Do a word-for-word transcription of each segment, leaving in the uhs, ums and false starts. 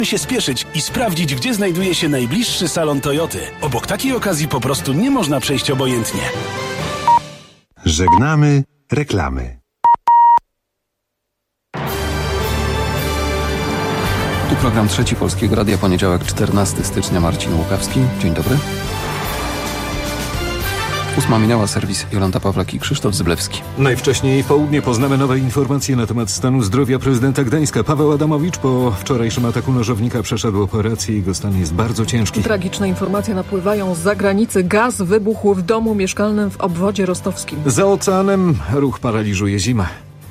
się spieszyć i sprawdzić, gdzie znajduje się najbliższy salon Toyoty. Obok takiej okazji po prostu nie można przejść obojętnie. Żegnamy reklamy. Tu program Trzeci Polskiego Radia, poniedziałek czternastego stycznia, Marcin Łukawski. Dzień dobry. Ósma minęła, serwis Jolanta Pawlak i Krzysztof Zyblewski. Najwcześniej w południe poznamy nowe informacje na temat stanu zdrowia prezydenta Gdańska. Paweł Adamowicz po wczorajszym ataku nożownika przeszedł operację i jego stan jest bardzo ciężki. Tragiczne informacje napływają z zagranicy. Gaz wybuchł w domu mieszkalnym w obwodzie rostowskim. Za oceanem ruch paraliżuje zima.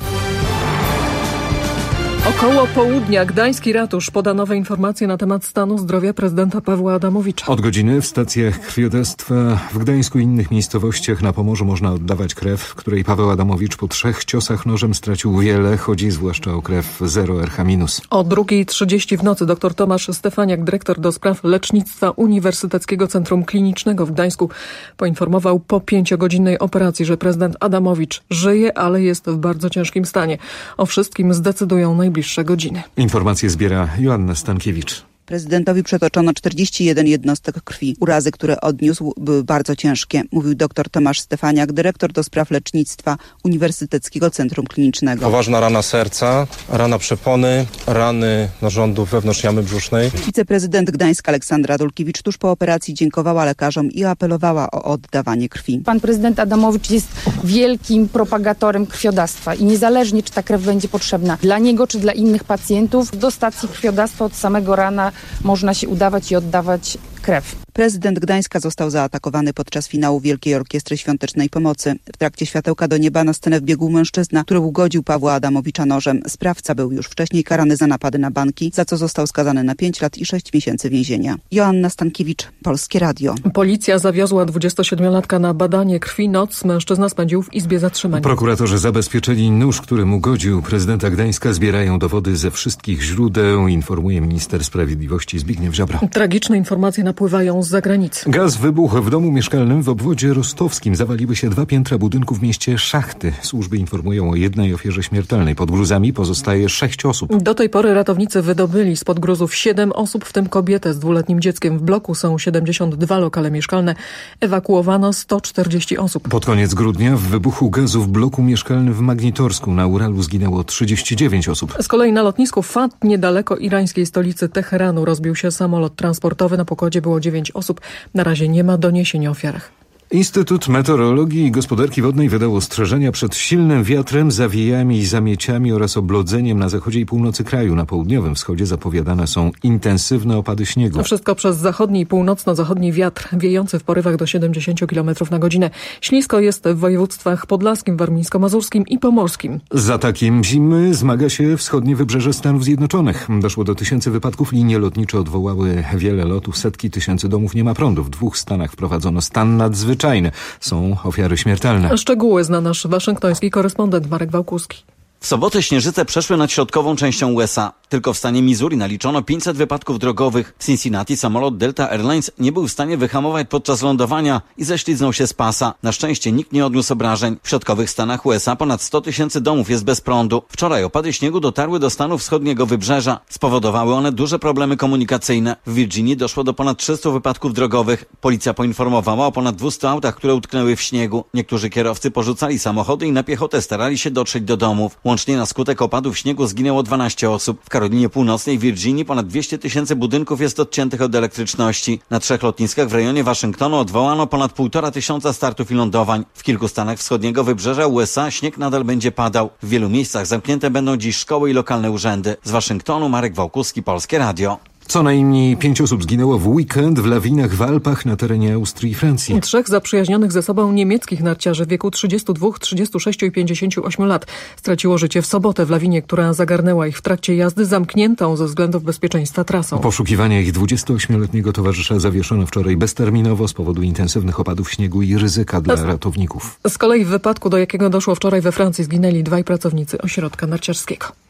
Około południa gdański ratusz poda nowe informacje na temat stanu zdrowia prezydenta Pawła Adamowicza. Od godziny w stacjach krwiodawstwa w Gdańsku i innych miejscowościach na Pomorzu można oddawać krew, w której Paweł Adamowicz po trzech ciosach nożem stracił wiele. Chodzi zwłaszcza o krew zero R H minus. O drugiej trzydzieści w nocy dr Tomasz Stefaniak, dyrektor do spraw lecznictwa Uniwersyteckiego Centrum Klinicznego w Gdańsku, poinformował po pięciogodzinnej operacji, że prezydent Adamowicz żyje, ale jest w bardzo ciężkim stanie. O wszystkim zdecydują najbliższe godziny. Informacje zbiera Joanna Stankiewicz. Prezydentowi przetoczono czterdzieści jeden jednostek krwi. Urazy, które odniósł, były bardzo ciężkie, mówił dr Tomasz Stefaniak, dyrektor do spraw lecznictwa Uniwersyteckiego Centrum Klinicznego. Poważna rana serca, rana przepony, rany narządów wewnątrz jamy brzusznej. Wiceprezydent Gdańska Aleksandra Dulkiewicz tuż po operacji dziękowała lekarzom i apelowała o oddawanie krwi. Pan prezydent Adamowicz jest wielkim propagatorem krwiodawstwa i niezależnie, czy ta krew będzie potrzebna dla niego, czy dla innych pacjentów, do stacji krwiodawstwa od samego rana można się udawać i oddawać krew. Prezydent Gdańska został zaatakowany podczas finału Wielkiej Orkiestry Świątecznej Pomocy. W trakcie Światełka do nieba na scenę wbiegł mężczyzna, który ugodził Pawła Adamowicza nożem. Sprawca był już wcześniej karany za napady na banki, za co został skazany na pięć lat i sześć miesięcy więzienia. Joanna Stankiewicz, Polskie Radio. Policja zawiozła dwudziestosiedmiolatka na badanie krwi. Noc mężczyzna spędził w izbie zatrzymania. Prokuratorzy zabezpieczyli nóż, którym ugodził prezydenta Gdańska. Zbierają dowody ze wszystkich źródeł, informuje minister sprawiedliwości Zbigniew Ziobro. Tragiczne informacje napływają z zagranicy. Gaz wybuchł w domu mieszkalnym w obwodzie rostowskim. Zawaliły się dwa piętra budynku w mieście Szachty. Służby informują o jednej ofierze śmiertelnej. Pod gruzami pozostaje sześć osób. Do tej pory ratownicy wydobyli spod gruzów siedem osób, w tym kobietę z dwuletnim dzieckiem. W bloku są siedemdziesiąt dwa lokale mieszkalne. Ewakuowano sto czterdzieści osób. Pod koniec grudnia w wybuchu gazu w bloku mieszkalnym w Magnitorsku na Uralu zginęło trzydzieści dziewięć osób. Z kolei na lotnisku Fat, niedaleko irańskiej stolicy Teheranu, rozbił się samolot transportowy. Na pokładzie było dziewięć osób. Na razie nie ma doniesień o ofiarach. Instytut Meteorologii i Gospodarki Wodnej wydał ostrzeżenia przed silnym wiatrem, zawijami i zamieciami oraz oblodzeniem na zachodzie i północy kraju. Na południowym wschodzie zapowiadane są intensywne opady śniegu. To wszystko przez zachodni i północno-zachodni wiatr, wiejący w porywach do siedemdziesiąt kilometrów na godzinę. Ślisko jest w województwach podlaskim, warmińsko-mazurskim i pomorskim. Z atakiem zimy zmaga się wschodnie wybrzeże Stanów Zjednoczonych. Doszło do tysięcy wypadków, linie lotnicze odwołały wiele lotów, setki tysięcy domów nie ma prądu. W dwóch stanach wprowadzono stan nadzwyczajny. Są ofiary śmiertelne. Szczegóły zna nasz waszyngtoński korespondent Marek Wałkuski. W sobotę śnieżyce przeszły nad środkową częścią U S A. Tylko w stanie Missouri naliczono pięćset wypadków drogowych. W Cincinnati samolot Delta Airlines nie był w stanie wyhamować podczas lądowania i ześliznął się z pasa. Na szczęście nikt nie odniósł obrażeń. W środkowych stanach U S A ponad sto tysięcy domów jest bez prądu. Wczoraj opady śniegu dotarły do stanu wschodniego wybrzeża. Spowodowały one duże problemy komunikacyjne. W Virginii doszło do ponad trzystu wypadków drogowych. Policja poinformowała o ponad dwustu autach, które utknęły w śniegu. Niektórzy kierowcy porzucali samochody i na piechotę starali się dotrzeć do domów. Łącznie na skutek opadów śniegu zginęło dwanaście osób. W Karolinie Północnej, w Virginii ponad dwieście tysięcy budynków jest odciętych od elektryczności. Na trzech lotniskach w rejonie Waszyngtonu odwołano ponad półtora tysiąca startów i lądowań. W kilku stanach wschodniego wybrzeża U S A śnieg nadal będzie padał. W wielu miejscach zamknięte będą dziś szkoły i lokalne urzędy. Z Waszyngtonu Marek Wałkuski, Polskie Radio. Co najmniej pięć osób zginęło w weekend w lawinach w Alpach na terenie Austrii i Francji. Trzech zaprzyjaźnionych ze sobą niemieckich narciarzy w wieku trzydziestu dwóch, trzydziestu sześciu i pięćdziesięciu ośmiu lat straciło życie w sobotę w lawinie, która zagarnęła ich w trakcie jazdy zamkniętą ze względów bezpieczeństwa trasą. Poszukiwania ich dwudziestoośmioletniego towarzysza zawieszono wczoraj bezterminowo z powodu intensywnych opadów śniegu i ryzyka dla ratowników. Z kolei w wypadku, do jakiego doszło wczoraj we Francji, zginęli dwaj pracownicy ośrodka narciarskiego.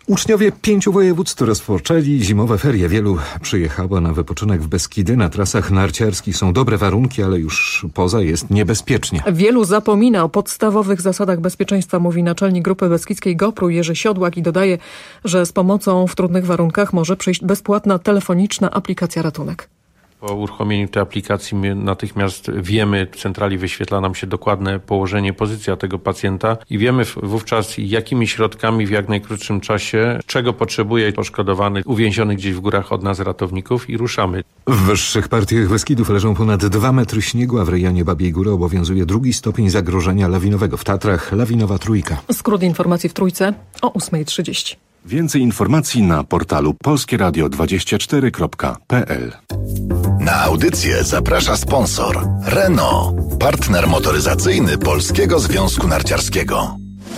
Uczniowie pięciu województw rozpoczęli zimowe ferie. Wielu przyjechało na wypoczynek w Beskidy. Na trasach narciarskich są dobre warunki, ale już poza jest niebezpiecznie. Wielu zapomina o podstawowych zasadach bezpieczeństwa, mówi naczelnik Grupy Beskidzkiej GoPru Jerzy Siodłak i dodaje, że z pomocą w trudnych warunkach może przyjść bezpłatna telefoniczna aplikacja Ratunek. Po uruchomieniu tej aplikacji my natychmiast wiemy, w centrali wyświetla nam się dokładne położenie, pozycja tego pacjenta i wiemy wówczas, jakimi środkami w jak najkrótszym czasie, czego potrzebuje poszkodowany, uwięziony gdzieś w górach od nas ratowników i ruszamy. W wyższych partiach Beskidów leżą ponad dwa metry śniegu, a w rejonie Babiej Góry obowiązuje drugi stopień zagrożenia lawinowego. W Tatrach lawinowa trójka. Skrót informacji w Trójce o ósma trzydzieści. Więcej informacji na portalu polskie radio dwadzieścia cztery kropka p l. Na audycję zaprasza sponsor Renault, partner motoryzacyjny Polskiego Związku Narciarskiego.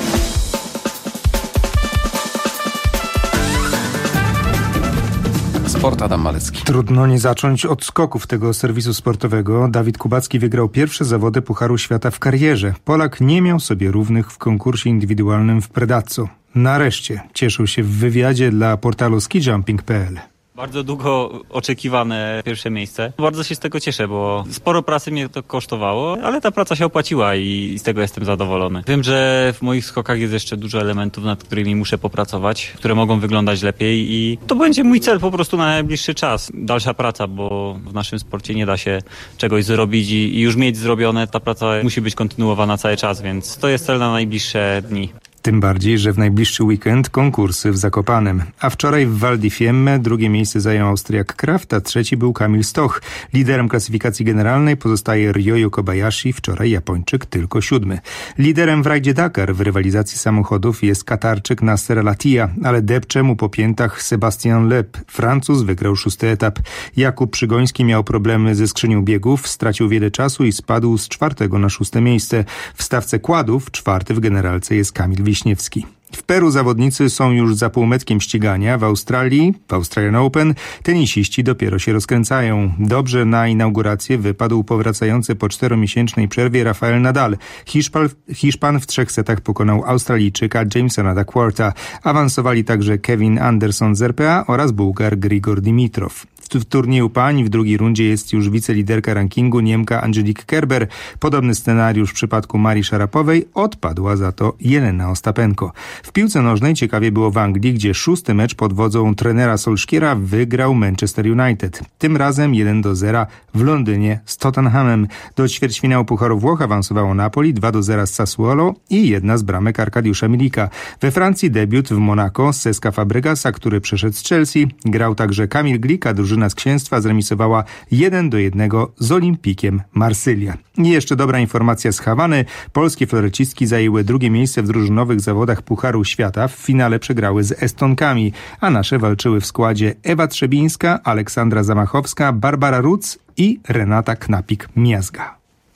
Sport, Adam Malecki. Trudno nie zacząć od skoków tego serwisu sportowego. Dawid Kubacki wygrał pierwsze zawody Pucharu Świata w karierze. Polak nie miał sobie równych w konkursie indywidualnym w Predazzo. Nareszcie cieszył się w wywiadzie dla portalu skijumping kropka p l. Bardzo długo oczekiwane pierwsze miejsce. Bardzo się z tego cieszę, bo sporo pracy mnie to kosztowało, ale ta praca się opłaciła i z tego jestem zadowolony. Wiem, że w moich skokach jest jeszcze dużo elementów, nad którymi muszę popracować, które mogą wyglądać lepiej i to będzie mój cel po prostu na najbliższy czas. Dalsza praca, bo w naszym sporcie nie da się czegoś zrobić i już mieć zrobione. Ta praca musi być kontynuowana cały czas, więc to jest cel na najbliższe dni. Tym bardziej, że w najbliższy weekend konkursy w Zakopanem. A wczoraj w Val di Fiemme drugie miejsce zajął Austriak Kraft, a trzeci był Kamil Stoch. Liderem klasyfikacji generalnej pozostaje Ryoyo Kobayashi, wczoraj Japończyk tylko siódmy. Liderem w rajdzie Dakar w rywalizacji samochodów jest Katarczyk Nasser Al-Attiyah, ale depcze mu po piętach Sebastian Loeb. Francuz wygrał szósty etap. Jakub Przygoński miał problemy ze skrzynią biegów, stracił wiele czasu i spadł z czwartego na szóste miejsce. W stawce kładów czwarty w generalce jest Kamil Wiśniewski. W Peru zawodnicy są już za półmetkiem ścigania. W Australii, w Australian Open, tenisiści dopiero się rozkręcają. Dobrze na inaugurację wypadł powracający po czteromiesięcznej przerwie Rafael Nadal. Hiszpan, Hiszpan w trzech setach pokonał Australijczyka Jamesona Duckwortha. Awansowali także Kevin Anderson z R P A oraz Bułgar Grigor Dimitrow. W turnieju pań w drugiej rundzie jest już wiceliderka rankingu Niemka Angelique Kerber. Podobny scenariusz w przypadku Marii Szarapowej, odpadła za to Jelena Ostapenko. W piłce nożnej ciekawie było w Anglii, gdzie szósty mecz pod wodzą trenera Solskjaera wygrał Manchester United. Tym razem jeden do zera w Londynie z Tottenhamem. Do ćwierćfinału Pucharu Włoch awansowało Napoli, dwa do zera z Sassuolo i jedna z bramek Arkadiusza Milika. We Francji debiut w Monaco z Cesca Fabregasa, który przeszedł z Chelsea. Grał także Kamil Glik, a drużyna z Księstwa zremisowała jeden do jednego z Olimpikiem Marsylia. I jeszcze dobra informacja z Hawany. Polskie florecistki zajęły drugie miejsce w drużynowych zawodach Pucharu Świata. W finale przegrały z Estonkami, a nasze walczyły w składzie Ewa Trzebińska, Aleksandra Zamachowska, Barbara Ruc i Renata Knapik-Miazga.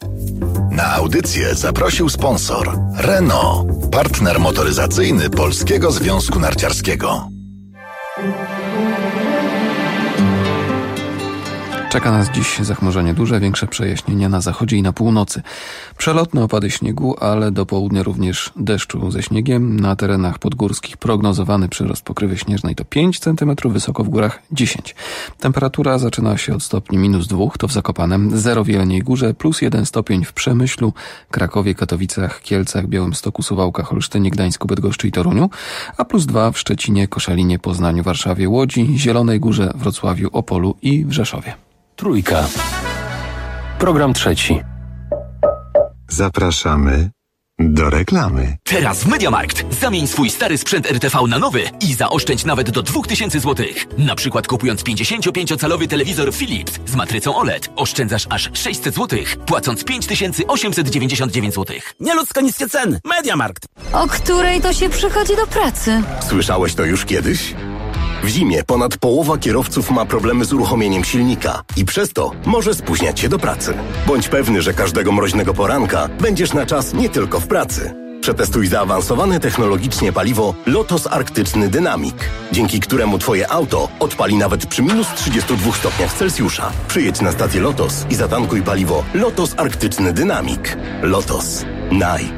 Na audycję zaprosił sponsor Renault, partner motoryzacyjny Polskiego Związku Narciarskiego. Czeka nas dziś zachmurzenie duże, większe przejaśnienia na zachodzie i na północy. Przelotne opady śniegu, ale do południa również deszczu ze śniegiem. Na terenach podgórskich prognozowany przyrost pokrywy śnieżnej to pięć centymetrów, wysoko w górach dziesięć. Temperatura zaczyna się od stopni minus dwóch, to w Zakopanem, zero w Jeleniej Górze, plus jeden stopień w Przemyślu, Krakowie, Katowicach, Kielcach, Białymstoku, Suwałkach, Olsztynie, Gdańsku, Bydgoszczy i Toruniu, a plus dwa w Szczecinie, Koszalinie, Poznaniu, Warszawie, Łodzi, Zielonej Górze, Wrocławiu, Opolu i w Rzeszowie. Trójka. Program trzeci. Zapraszamy do reklamy. Teraz w MediaMarkt zamień swój stary sprzęt R T V na nowy i zaoszczędź nawet do dwa tysiące złotych. Na przykład kupując pięćdziesięciopięciocalowy telewizor Philips z matrycą O L E D oszczędzasz aż sześćset złotych, płacąc pięć tysięcy osiemset dziewięćdziesiąt dziewięć złotych. Nieludzko niskie ceny. MediaMarkt. O której to się przychodzi do pracy? Słyszałeś to już kiedyś? W zimie ponad połowa kierowców ma problemy z uruchomieniem silnika i przez to może spóźniać się do pracy. Bądź pewny, że każdego mroźnego poranka będziesz na czas nie tylko w pracy. Przetestuj zaawansowane technologicznie paliwo Lotos Arktyczny Dynamic, dzięki któremu Twoje auto odpali nawet przy minus trzydziestu dwóch stopniach Celsjusza. Przyjedź na stację Lotos i zatankuj paliwo Lotos Arktyczny Dynamic. Lotos. Naj.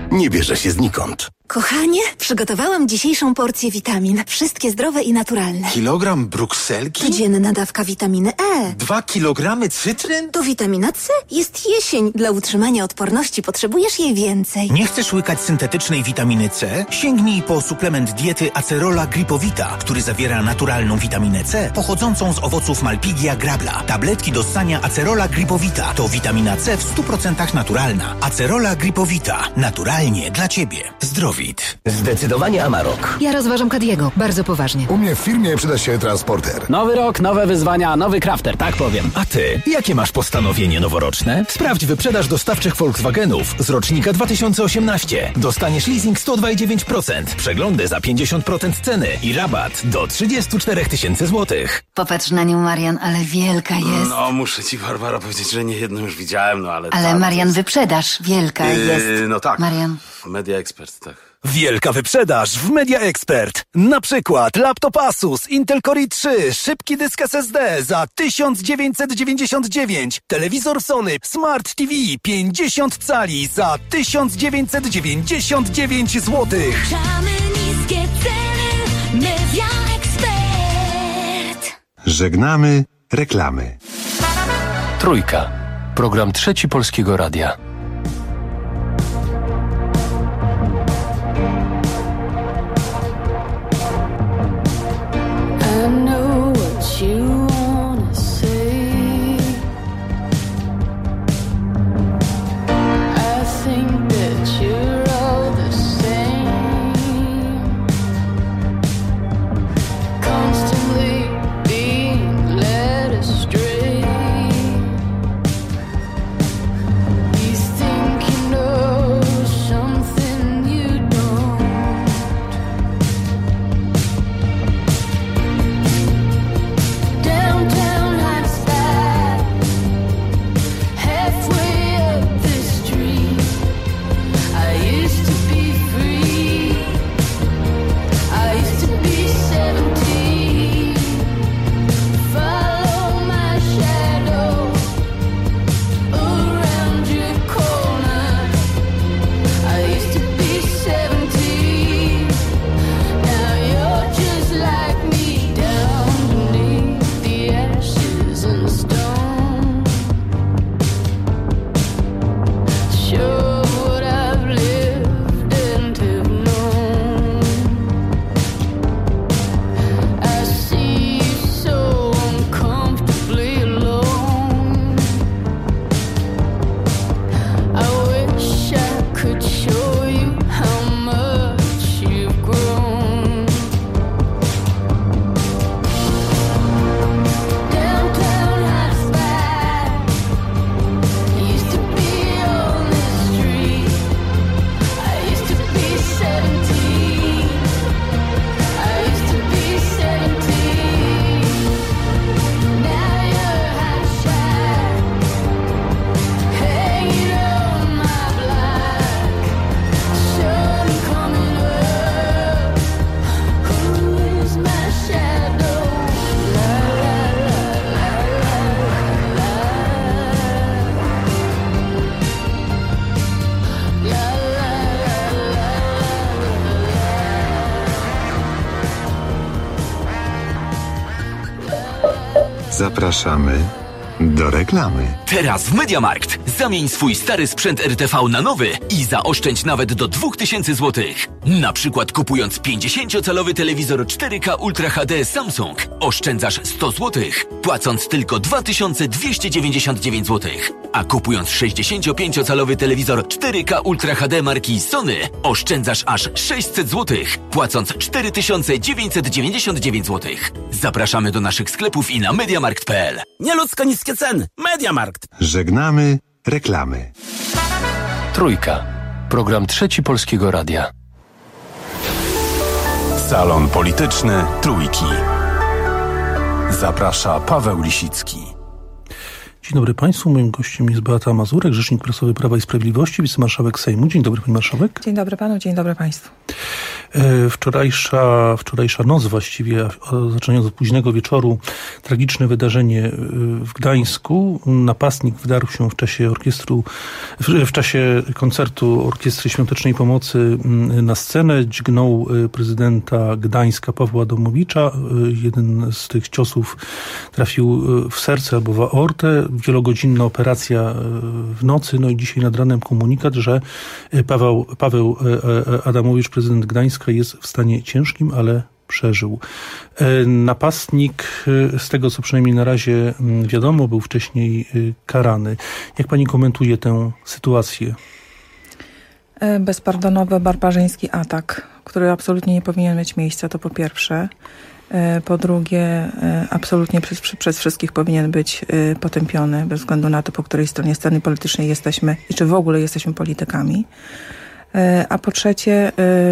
nie bierze się znikąd. Kochanie, przygotowałam dzisiejszą porcję witamin. Wszystkie zdrowe i naturalne. Kilogram brukselki? Codzienna dawka witaminy E. Dwa kilogramy cytryn? To witamina C. Jest jesień. Dla utrzymania odporności potrzebujesz jej więcej. Nie chcesz łykać syntetycznej witaminy C? Sięgnij po suplement diety Acerola Gripowita, który zawiera naturalną witaminę C pochodzącą z owoców Malpighia grabla. Tabletki do ssania Acerola Gripowita to witamina C w stu procentach naturalna. Acerola Gripowita. Naturalnie dla Ciebie. Zdrowie. Zdecydowanie Amarok. Ja rozważam Kadiego, bardzo poważnie. U mnie w firmie przyda się transporter. Nowy rok, nowe wyzwania, nowy crafter, tak powiem. A ty, jakie masz postanowienie noworoczne? Sprawdź wyprzedaż dostawczych Volkswagenów z rocznika dwa tysiące osiemnaście. Dostaniesz leasing sto dwa i dziewięć procent, przeglądy za pięćdziesiąt procent ceny i rabat do trzydzieści cztery tysiące złotych. Popatrz na nią, Marian, ale wielka jest. No, muszę ci, Barbara, powiedzieć, że nie jedną już widziałem, no ale... Ale tam, Marian, jest... wyprzedaż, wielka yy, jest. No tak. Marian. Media Expert, tak. Wielka wyprzedaż w Media Expert. Na przykład laptop Asus Intel Core i trzy, szybki dysk S S D za tysiąc dziewięćset dziewięćdziesiąt dziewięć, telewizor Sony Smart T V pięćdziesiąt cali za tysiąc dziewięćset dziewięćdziesiąt dziewięć złotych. Niskie ceny, Media Expert. Żegnamy reklamy. Trójka. Program Trzeci Polskiego Radia. Zapraszamy do reklamy. Teraz w MediaMarkt zamień swój stary sprzęt R T V na nowy i zaoszczędź nawet do dwa tysiące złotych. Na przykład kupując pięćdziesięciocalowy telewizor cztery K Ultra H D Samsung oszczędzasz sto złotych, płacąc tylko dwa tysiące dwieście dziewięćdziesiąt dziewięć złotych. A kupując sześćdziesięciopięciocalowy telewizor cztery K Ultra H D marki Sony oszczędzasz aż sześćset złotych, płacąc cztery tysiące dziewięćset dziewięćdziesiąt dziewięć złotych. Zapraszamy do naszych sklepów i na mediamarkt kropka p l. Nieludzko niskie ceny. MediaMarkt. Żegnamy reklamy. Trójka. Program Trzeci Polskiego Radia. Salon Polityczny Trójki. Zaprasza Paweł Lisicki. Dzień dobry Państwu. Moim gościem jest Beata Mazurek, rzecznik prasowy Prawa i Sprawiedliwości, wicemarszałek Sejmu. Dzień dobry Pani Marszałek. Dzień dobry Panu, dzień dobry Państwu. Wczorajsza, wczorajsza noc właściwie, zaczynając od późnego wieczoru, tragiczne wydarzenie w Gdańsku. Napastnik wdarł się w czasie orkiestru, w czasie koncertu Orkiestry Świątecznej Pomocy na scenę, dźgnął prezydenta Gdańska Pawła Adamowicza. Jeden z tych ciosów trafił w serce albo w aortę. Wielogodzinna operacja w nocy. No i dzisiaj nad ranem komunikat, że Paweł, Paweł Adamowicz, prezydent Gdańska, jest w stanie ciężkim, ale przeżył. Napastnik, z tego co przynajmniej na razie wiadomo, był wcześniej karany. Jak pani komentuje tę sytuację? Bezpardonowy, barbarzyński atak, który absolutnie nie powinien mieć miejsca, to po pierwsze. Po drugie, absolutnie przez, przez wszystkich powinien być potępiony, bez względu na to, po której stronie sceny politycznej jesteśmy i czy w ogóle jesteśmy politykami. A po trzecie,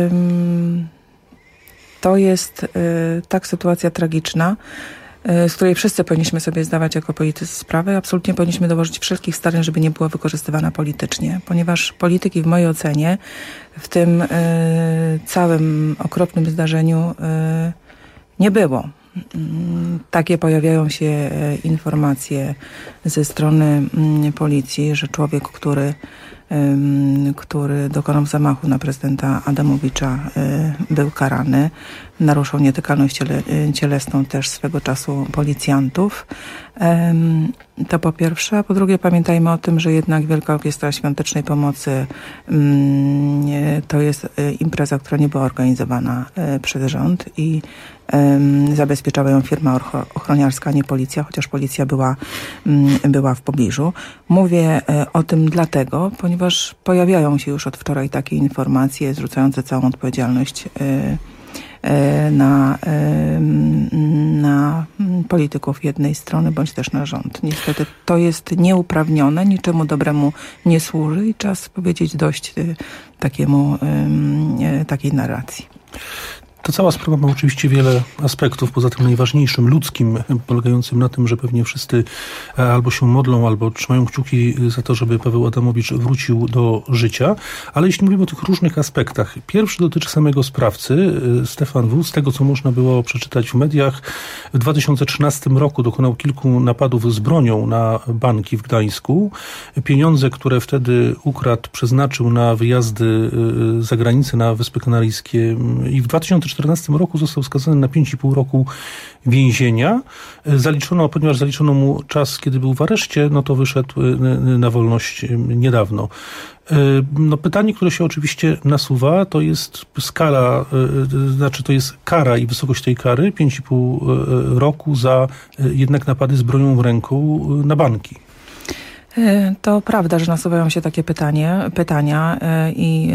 to jest tak sytuacja tragiczna, z której wszyscy powinniśmy sobie zdawać jako politycy sprawę. Absolutnie powinniśmy dołożyć wszelkich starań, żeby nie była wykorzystywana politycznie, ponieważ polityki w mojej ocenie w tym całym okropnym zdarzeniu nie było. Takie pojawiają się informacje ze strony policji, że człowiek, który który dokonał zamachu na prezydenta Adamowicza, był karany. Naruszał nietykalność ciele, cielesną też swego czasu policjantów. To po pierwsze. A po drugie, pamiętajmy o tym, że jednak Wielka Orkiestra Świątecznej Pomocy to jest impreza, która nie była organizowana przez rząd i zabezpieczała ją firma ochroniarska, nie policja, chociaż policja była, była w pobliżu. Mówię o tym dlatego, ponieważ pojawiają się już od wczoraj takie informacje zrzucające całą odpowiedzialność na, na polityków jednej strony, bądź też na rząd. Niestety to jest nieuprawnione, niczemu dobremu nie służy i czas powiedzieć dość takiemu, takiej narracji. Ta cała sprawa ma oczywiście wiele aspektów, poza tym najważniejszym, ludzkim, polegającym na tym, że pewnie wszyscy albo się modlą, albo trzymają kciuki za to, żeby Paweł Adamowicz wrócił do życia. Ale jeśli mówimy o tych różnych aspektach, pierwszy dotyczy samego sprawcy, Stefan W. Z tego, co można było przeczytać w mediach, w dwa tysiące trzynastym roku dokonał kilku napadów z bronią na banki w Gdańsku. Pieniądze, które wtedy ukradł, przeznaczył na wyjazdy za granicę, na Wyspy Kanaryjskie i w dwa tysiące czternastym roku został skazany na pięć i pół roku więzienia. Zaliczono, ponieważ zaliczono mu czas, kiedy był w areszcie, no to wyszedł na wolność niedawno. No pytanie, które się oczywiście nasuwa, to jest skala, znaczy to jest kara i wysokość tej kary, pięć i pół roku za jednak napady z bronią w ręku na banki. To prawda, że nasuwają się takie pytanie, pytania i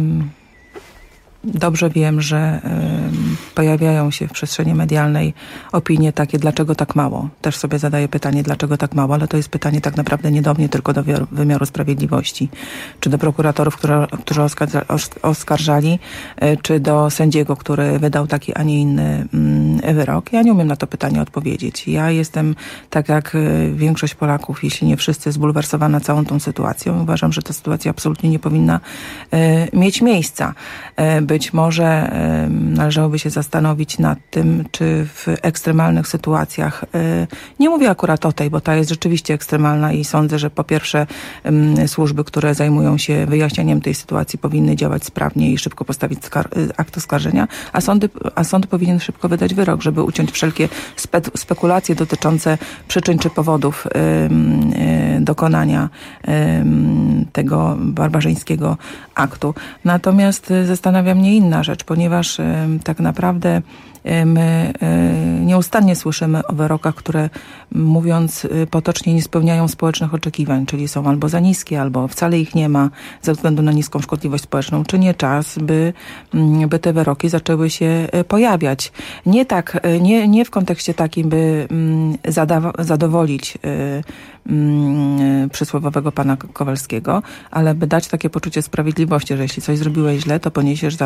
dobrze wiem, że y, pojawiają się w przestrzeni medialnej opinie takie, dlaczego tak mało. Też sobie zadaję pytanie, dlaczego tak mało, ale to jest pytanie tak naprawdę nie do mnie, tylko do wymiaru sprawiedliwości. Czy do prokuratorów, które, którzy oskarża, oskarżali, y, czy do sędziego, który wydał taki, a nie inny y, wyrok. Ja nie umiem na to pytanie odpowiedzieć. Ja jestem, tak jak y, większość Polaków, jeśli nie wszyscy, zbulwersowana całą tą sytuacją. Uważam, że ta sytuacja absolutnie nie powinna y, mieć miejsca. Y, Być może y, należałoby się zastanowić nad tym, czy w ekstremalnych sytuacjach, y, nie mówię akurat o tej, bo ta jest rzeczywiście ekstremalna i sądzę, że po pierwsze y, służby, które zajmują się wyjaśnianiem tej sytuacji, powinny działać sprawnie i szybko postawić skar- akt oskarżenia, a, sądy, a sąd powinien szybko wydać wyrok, żeby uciąć wszelkie spe- spekulacje dotyczące przyczyn czy powodów y, y, dokonania y, tego barbarzyńskiego aktu. Natomiast y, zastanawia mnie inna rzecz, ponieważ y, tak naprawdę y, my y, nieustannie słyszymy o wyrokach, które mówiąc y, potocznie nie spełniają społecznych oczekiwań, czyli są albo za niskie, albo wcale ich nie ma ze względu na niską szkodliwość społeczną. Czy nie czas, by, y, by te wyroki zaczęły się y, pojawiać? Nie tak, y, nie, nie w kontekście takim, by y, zadawa- zadowolić y, y, przysłowiowego pana Kowalskiego, ale by dać takie poczucie sprawiedliwości, że jeśli coś zrobiłeś źle, to poniesiesz za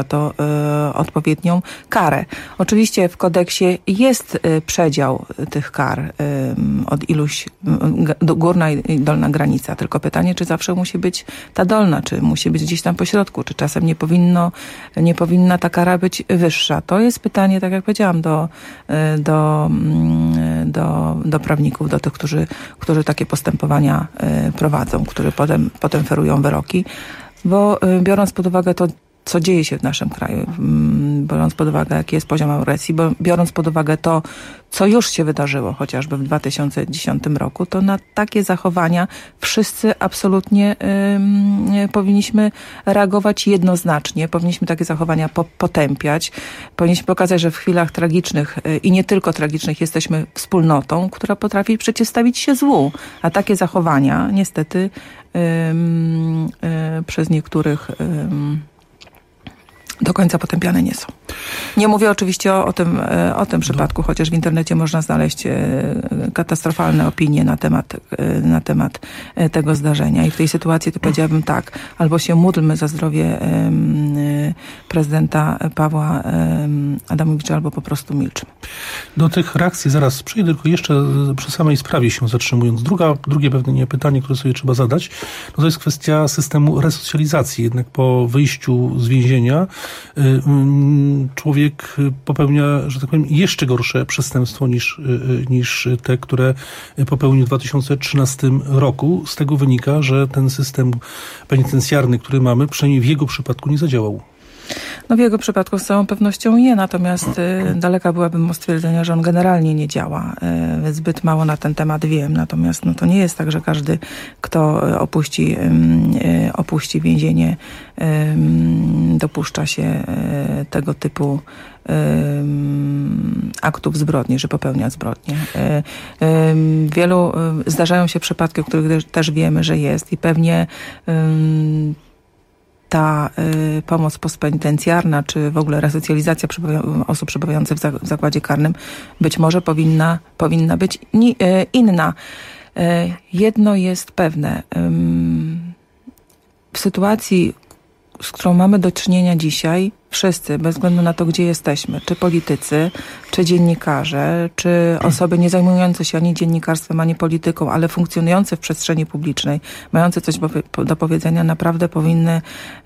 to y, odpowiednią karę. Oczywiście w kodeksie jest y, przedział tych kar, y, od iluś, y, górna i dolna granica, tylko pytanie, czy zawsze musi być ta dolna, czy musi być gdzieś tam po środku, czy czasem nie powinno, nie powinna ta kara być wyższa. To jest pytanie, tak jak powiedziałam, do, y, do, y, do, do prawników, do tych, którzy, którzy takie postępowania y, prowadzą, którzy potem, potem ferują wyroki, bo y, biorąc pod uwagę to, co dzieje się w naszym kraju, biorąc pod uwagę, jaki jest poziom agresji, bo biorąc pod uwagę to, co już się wydarzyło, chociażby w dwa tysiące dziesiątym roku, to na takie zachowania wszyscy absolutnie y, powinniśmy reagować jednoznacznie, powinniśmy takie zachowania po, potępiać, powinniśmy pokazać, że w chwilach tragicznych y, i nie tylko tragicznych jesteśmy wspólnotą, która potrafi przeciwstawić się złu, a takie zachowania niestety y, y, przez niektórych y, do końca potępiane nie są. Nie mówię oczywiście o, o, tym, o tym przypadku, chociaż w internecie można znaleźć katastrofalne opinie na temat, na temat tego zdarzenia. I w tej sytuacji to powiedziałabym tak, albo się módlmy za zdrowie prezydenta Pawła Adamowicza, albo po prostu milczmy. Do tych reakcji zaraz przejdę, tylko jeszcze przy samej sprawie się zatrzymując. Druga, drugie pewnie pytanie, które sobie trzeba zadać, no to jest kwestia systemu resocjalizacji. Jednak po wyjściu z więzienia człowiek popełnia, że tak powiem, jeszcze gorsze przestępstwo niż, niż te, które popełnił w dwa tysiące trzynastym roku. Z tego wynika, że ten system penitencjarny, który mamy, przynajmniej w jego przypadku nie zadziałał. No w jego przypadku z całą pewnością nie, natomiast y, daleka byłabym od stwierdzenia, że on generalnie nie działa. Y, zbyt mało na ten temat wiem, natomiast no, to nie jest tak, że każdy, kto opuści, y, opuści więzienie, y, dopuszcza się y, tego typu y, aktów zbrodni, że popełnia zbrodnie. Y, y, wielu y, zdarzają się przypadki, o których też wiemy, że jest i pewnie y, ta y, pomoc postpenitencjarna, czy w ogóle resocjalizacja przebywa- osób przebywających w, za- w zakładzie karnym być może powinna, powinna być ni- y, inna. Y, jedno jest pewne. Y, w sytuacji, z którą mamy do czynienia dzisiaj, wszyscy, bez względu na to, gdzie jesteśmy, czy politycy, czy dziennikarze, czy osoby nie zajmujące się ani dziennikarstwem, ani polityką, ale funkcjonujące w przestrzeni publicznej, mające coś do powiedzenia, naprawdę powinny,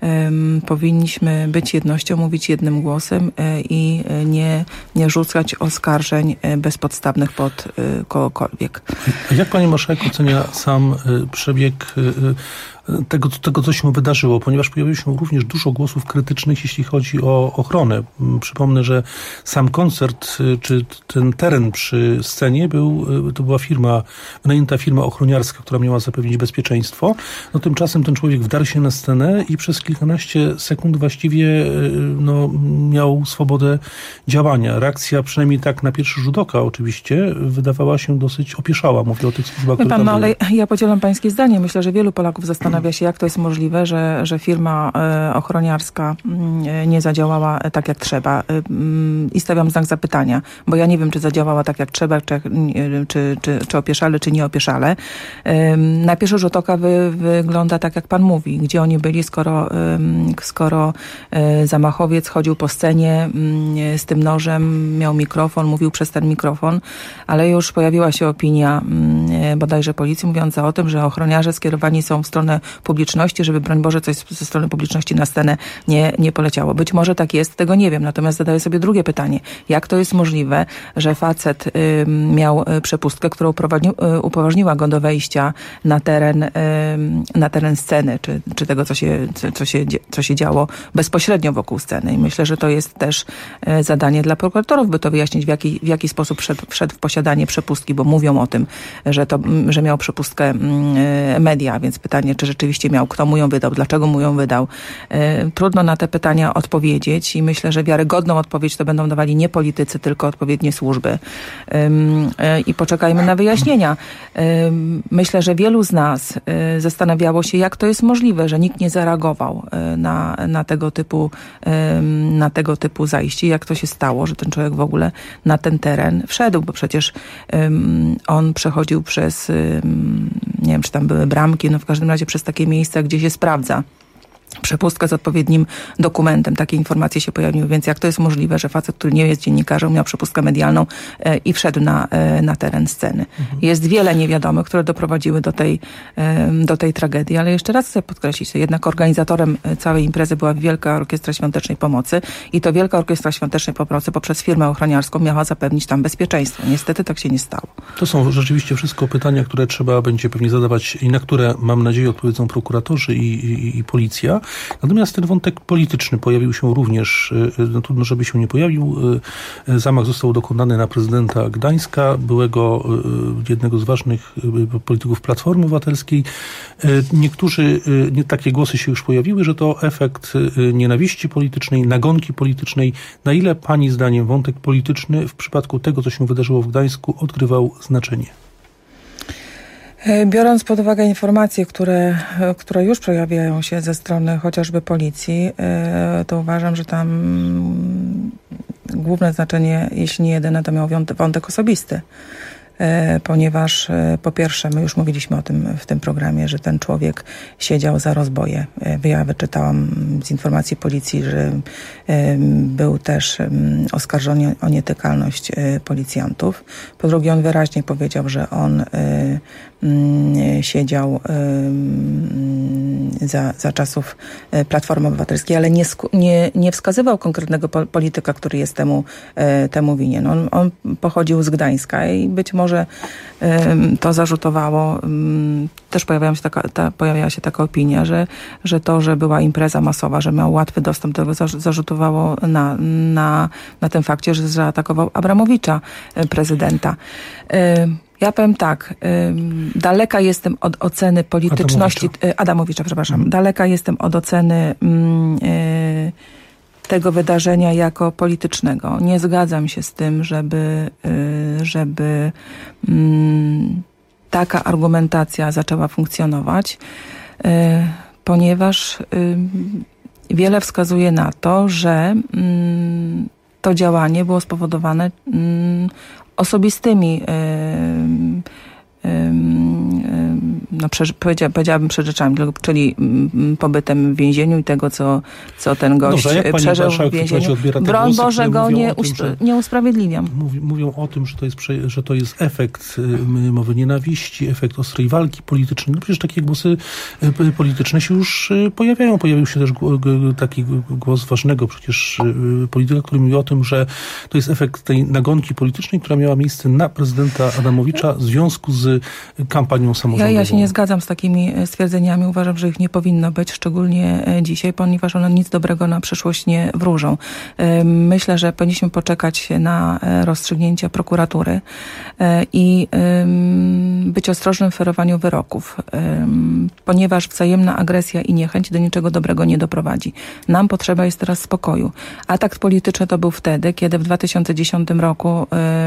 um, powinniśmy być jednością, mówić jednym głosem y, i nie, nie rzucać oskarżeń y, bezpodstawnych pod y, kogokolwiek. A jak pani marszałek ocenia sam y, przebieg y, tego, tego, co się wydarzyło, ponieważ pojawiło się również dużo głosów krytycznych, jeśli chodzi o ochronę. Przypomnę, że sam koncert, czy ten teren przy scenie był, to była firma, wynajęta firma ochroniarska, która miała zapewnić bezpieczeństwo. No tymczasem ten człowiek wdarł się na scenę i przez kilkanaście sekund właściwie no, miał swobodę działania. Reakcja, przynajmniej tak na pierwszy rzut oka oczywiście, wydawała się dosyć opieszała. Mówię o tych służbach, które pan, tam no, były. ale ja podzielam pańskie zdanie. Myślę, że wielu Polaków zastanawia się, jak to jest możliwe, że, że firma e, ochroniarska e, nie zadziałała tak, jak trzeba. E, I stawiam znak zapytania, bo ja nie wiem, czy zadziałała tak, jak trzeba, czy, czy, czy, czy opieszale, czy nie opieszale. E, na pierwszy rzut oka wy, wygląda tak, jak pan mówi. Gdzie oni byli, skoro, e, skoro e, zamachowiec chodził po scenie e, z tym nożem, miał mikrofon, mówił przez ten mikrofon, ale już pojawiła się opinia e, bodajże policji mówiąca o tym, że ochroniarze skierowani są w stronę publiczności, żeby broń Boże coś ze strony publiczności na scenę nie, nie poleciało. Być może tak jest, tego nie wiem. Natomiast zadaję sobie drugie pytanie. Jak to jest możliwe, że facet y, miał przepustkę, która upoważni, y, upoważniła go do wejścia na teren, y, na teren sceny, czy, czy tego, co się, co, się, co się działo bezpośrednio wokół sceny. I myślę, że to jest też y, zadanie dla prokuratorów, by to wyjaśnić, w jaki, w jaki sposób wszedł, wszedł w posiadanie przepustki, bo mówią o tym, że, to, że miał przepustkę y, media, więc pytanie, czy rzeczywiście miał, kto mu ją wydał, dlaczego mu ją wydał. Y, trudno na te pytania odpowiedzieć i myślę, że wiarygodną odpowiedź to będą dawali nie politycy, tylko odpowiednie służby. Y, y, I poczekajmy na wyjaśnienia. Y, myślę, że wielu z nas y, zastanawiało się, jak to jest możliwe, że nikt nie zareagował y, na, na, tego typu, y, na tego typu zajście. Jak to się stało, że ten człowiek w ogóle na ten teren wszedł, bo przecież y, on przechodził przez, y, nie wiem, czy tam były bramki, no w każdym razie przez takie miejsca, gdzie się sprawdza przepustkę z odpowiednim dokumentem. Takie informacje się pojawiły, więc jak to jest możliwe, że facet, który nie jest dziennikarzem, miał przepustkę medialną e, i wszedł na, e, na teren sceny. Mhm. Jest wiele niewiadomych, które doprowadziły do tej, e, do tej tragedii, ale jeszcze raz chcę podkreślić, że jednak organizatorem całej imprezy była Wielka Orkiestra Świątecznej Pomocy i to Wielka Orkiestra Świątecznej Pomocy poprzez firmę ochroniarską miała zapewnić tam bezpieczeństwo. Niestety tak się nie stało. To są rzeczywiście wszystko pytania, które trzeba będzie pewnie zadawać i na które, mam nadzieję, odpowiedzą prokuratorzy i, i, i policja. Natomiast ten wątek polityczny pojawił się również, no trudno, żeby się nie pojawił. Zamach został dokonany na prezydenta Gdańska, byłego jednego z ważnych polityków Platformy Obywatelskiej. Niektórzy, nie, takie głosy się już pojawiły, że to efekt nienawiści politycznej, nagonki politycznej. Na ile pani zdaniem wątek polityczny w przypadku tego, co się wydarzyło w Gdańsku, odgrywał znaczenie? Biorąc pod uwagę informacje, które, które już pojawiają się ze strony chociażby policji, to uważam, że tam główne znaczenie, jeśli nie jedyne, to miał wątek osobisty. Ponieważ po pierwsze, my już mówiliśmy o tym w tym programie, że ten człowiek siedział za rozboje. Ja wyczytałam z informacji policji, że był też oskarżony o nietykalność policjantów. Po drugie, on wyraźnie powiedział, że on siedział za, za czasów Platformy Obywatelskiej, ale nie, nie, nie wskazywał konkretnego polityka, który jest temu, temu winien. On, on pochodził z Gdańska i być może to zarzutowało, też pojawiała się taka, ta, pojawiała się taka opinia, że, że to, że była impreza masowa, że miał łatwy dostęp do tego, zarzutowało na, na, na tym fakcie, że zaatakował Abramowicza, prezydenta. Ja powiem tak, daleka jestem od oceny polityczności, Adamowicza, Adamowicza przepraszam, hmm. daleka jestem od oceny tego wydarzenia jako politycznego. Nie zgadzam się z tym, żeby, żeby taka argumentacja zaczęła funkcjonować, ponieważ wiele wskazuje na to, że to działanie było spowodowane osobistymi no, powiedzia, powiedziałabym przed rzeczami, czyli pobytem w więzieniu i tego, co, co ten gość Dobrze, przeżył w więzieniu. Broń Boże, go nie, tym, że, nie usprawiedliwiam. Mówi, mówią o tym, że to, jest, że to jest efekt mowy nienawiści, efekt ostrej walki politycznej. No przecież takie głosy polityczne się już pojawiają. Pojawił się też taki głos ważnego przecież polityka, który mówi o tym, że to jest efekt tej nagonki politycznej, która miała miejsce na prezydenta Adamowicza w związku z kampanią samorządową. Ja, ja się nie zgadzam z takimi stwierdzeniami. Uważam, że ich nie powinno być, szczególnie dzisiaj, ponieważ one nic dobrego na przyszłość nie wróżą. Myślę, że powinniśmy poczekać na rozstrzygnięcia prokuratury i być ostrożnym w ferowaniu wyroków, ponieważ wzajemna agresja i niechęć do niczego dobrego nie doprowadzi. Nam potrzeba jest teraz spokoju. Atak polityczny to był wtedy, kiedy w dwa tysiące dziesiątym roku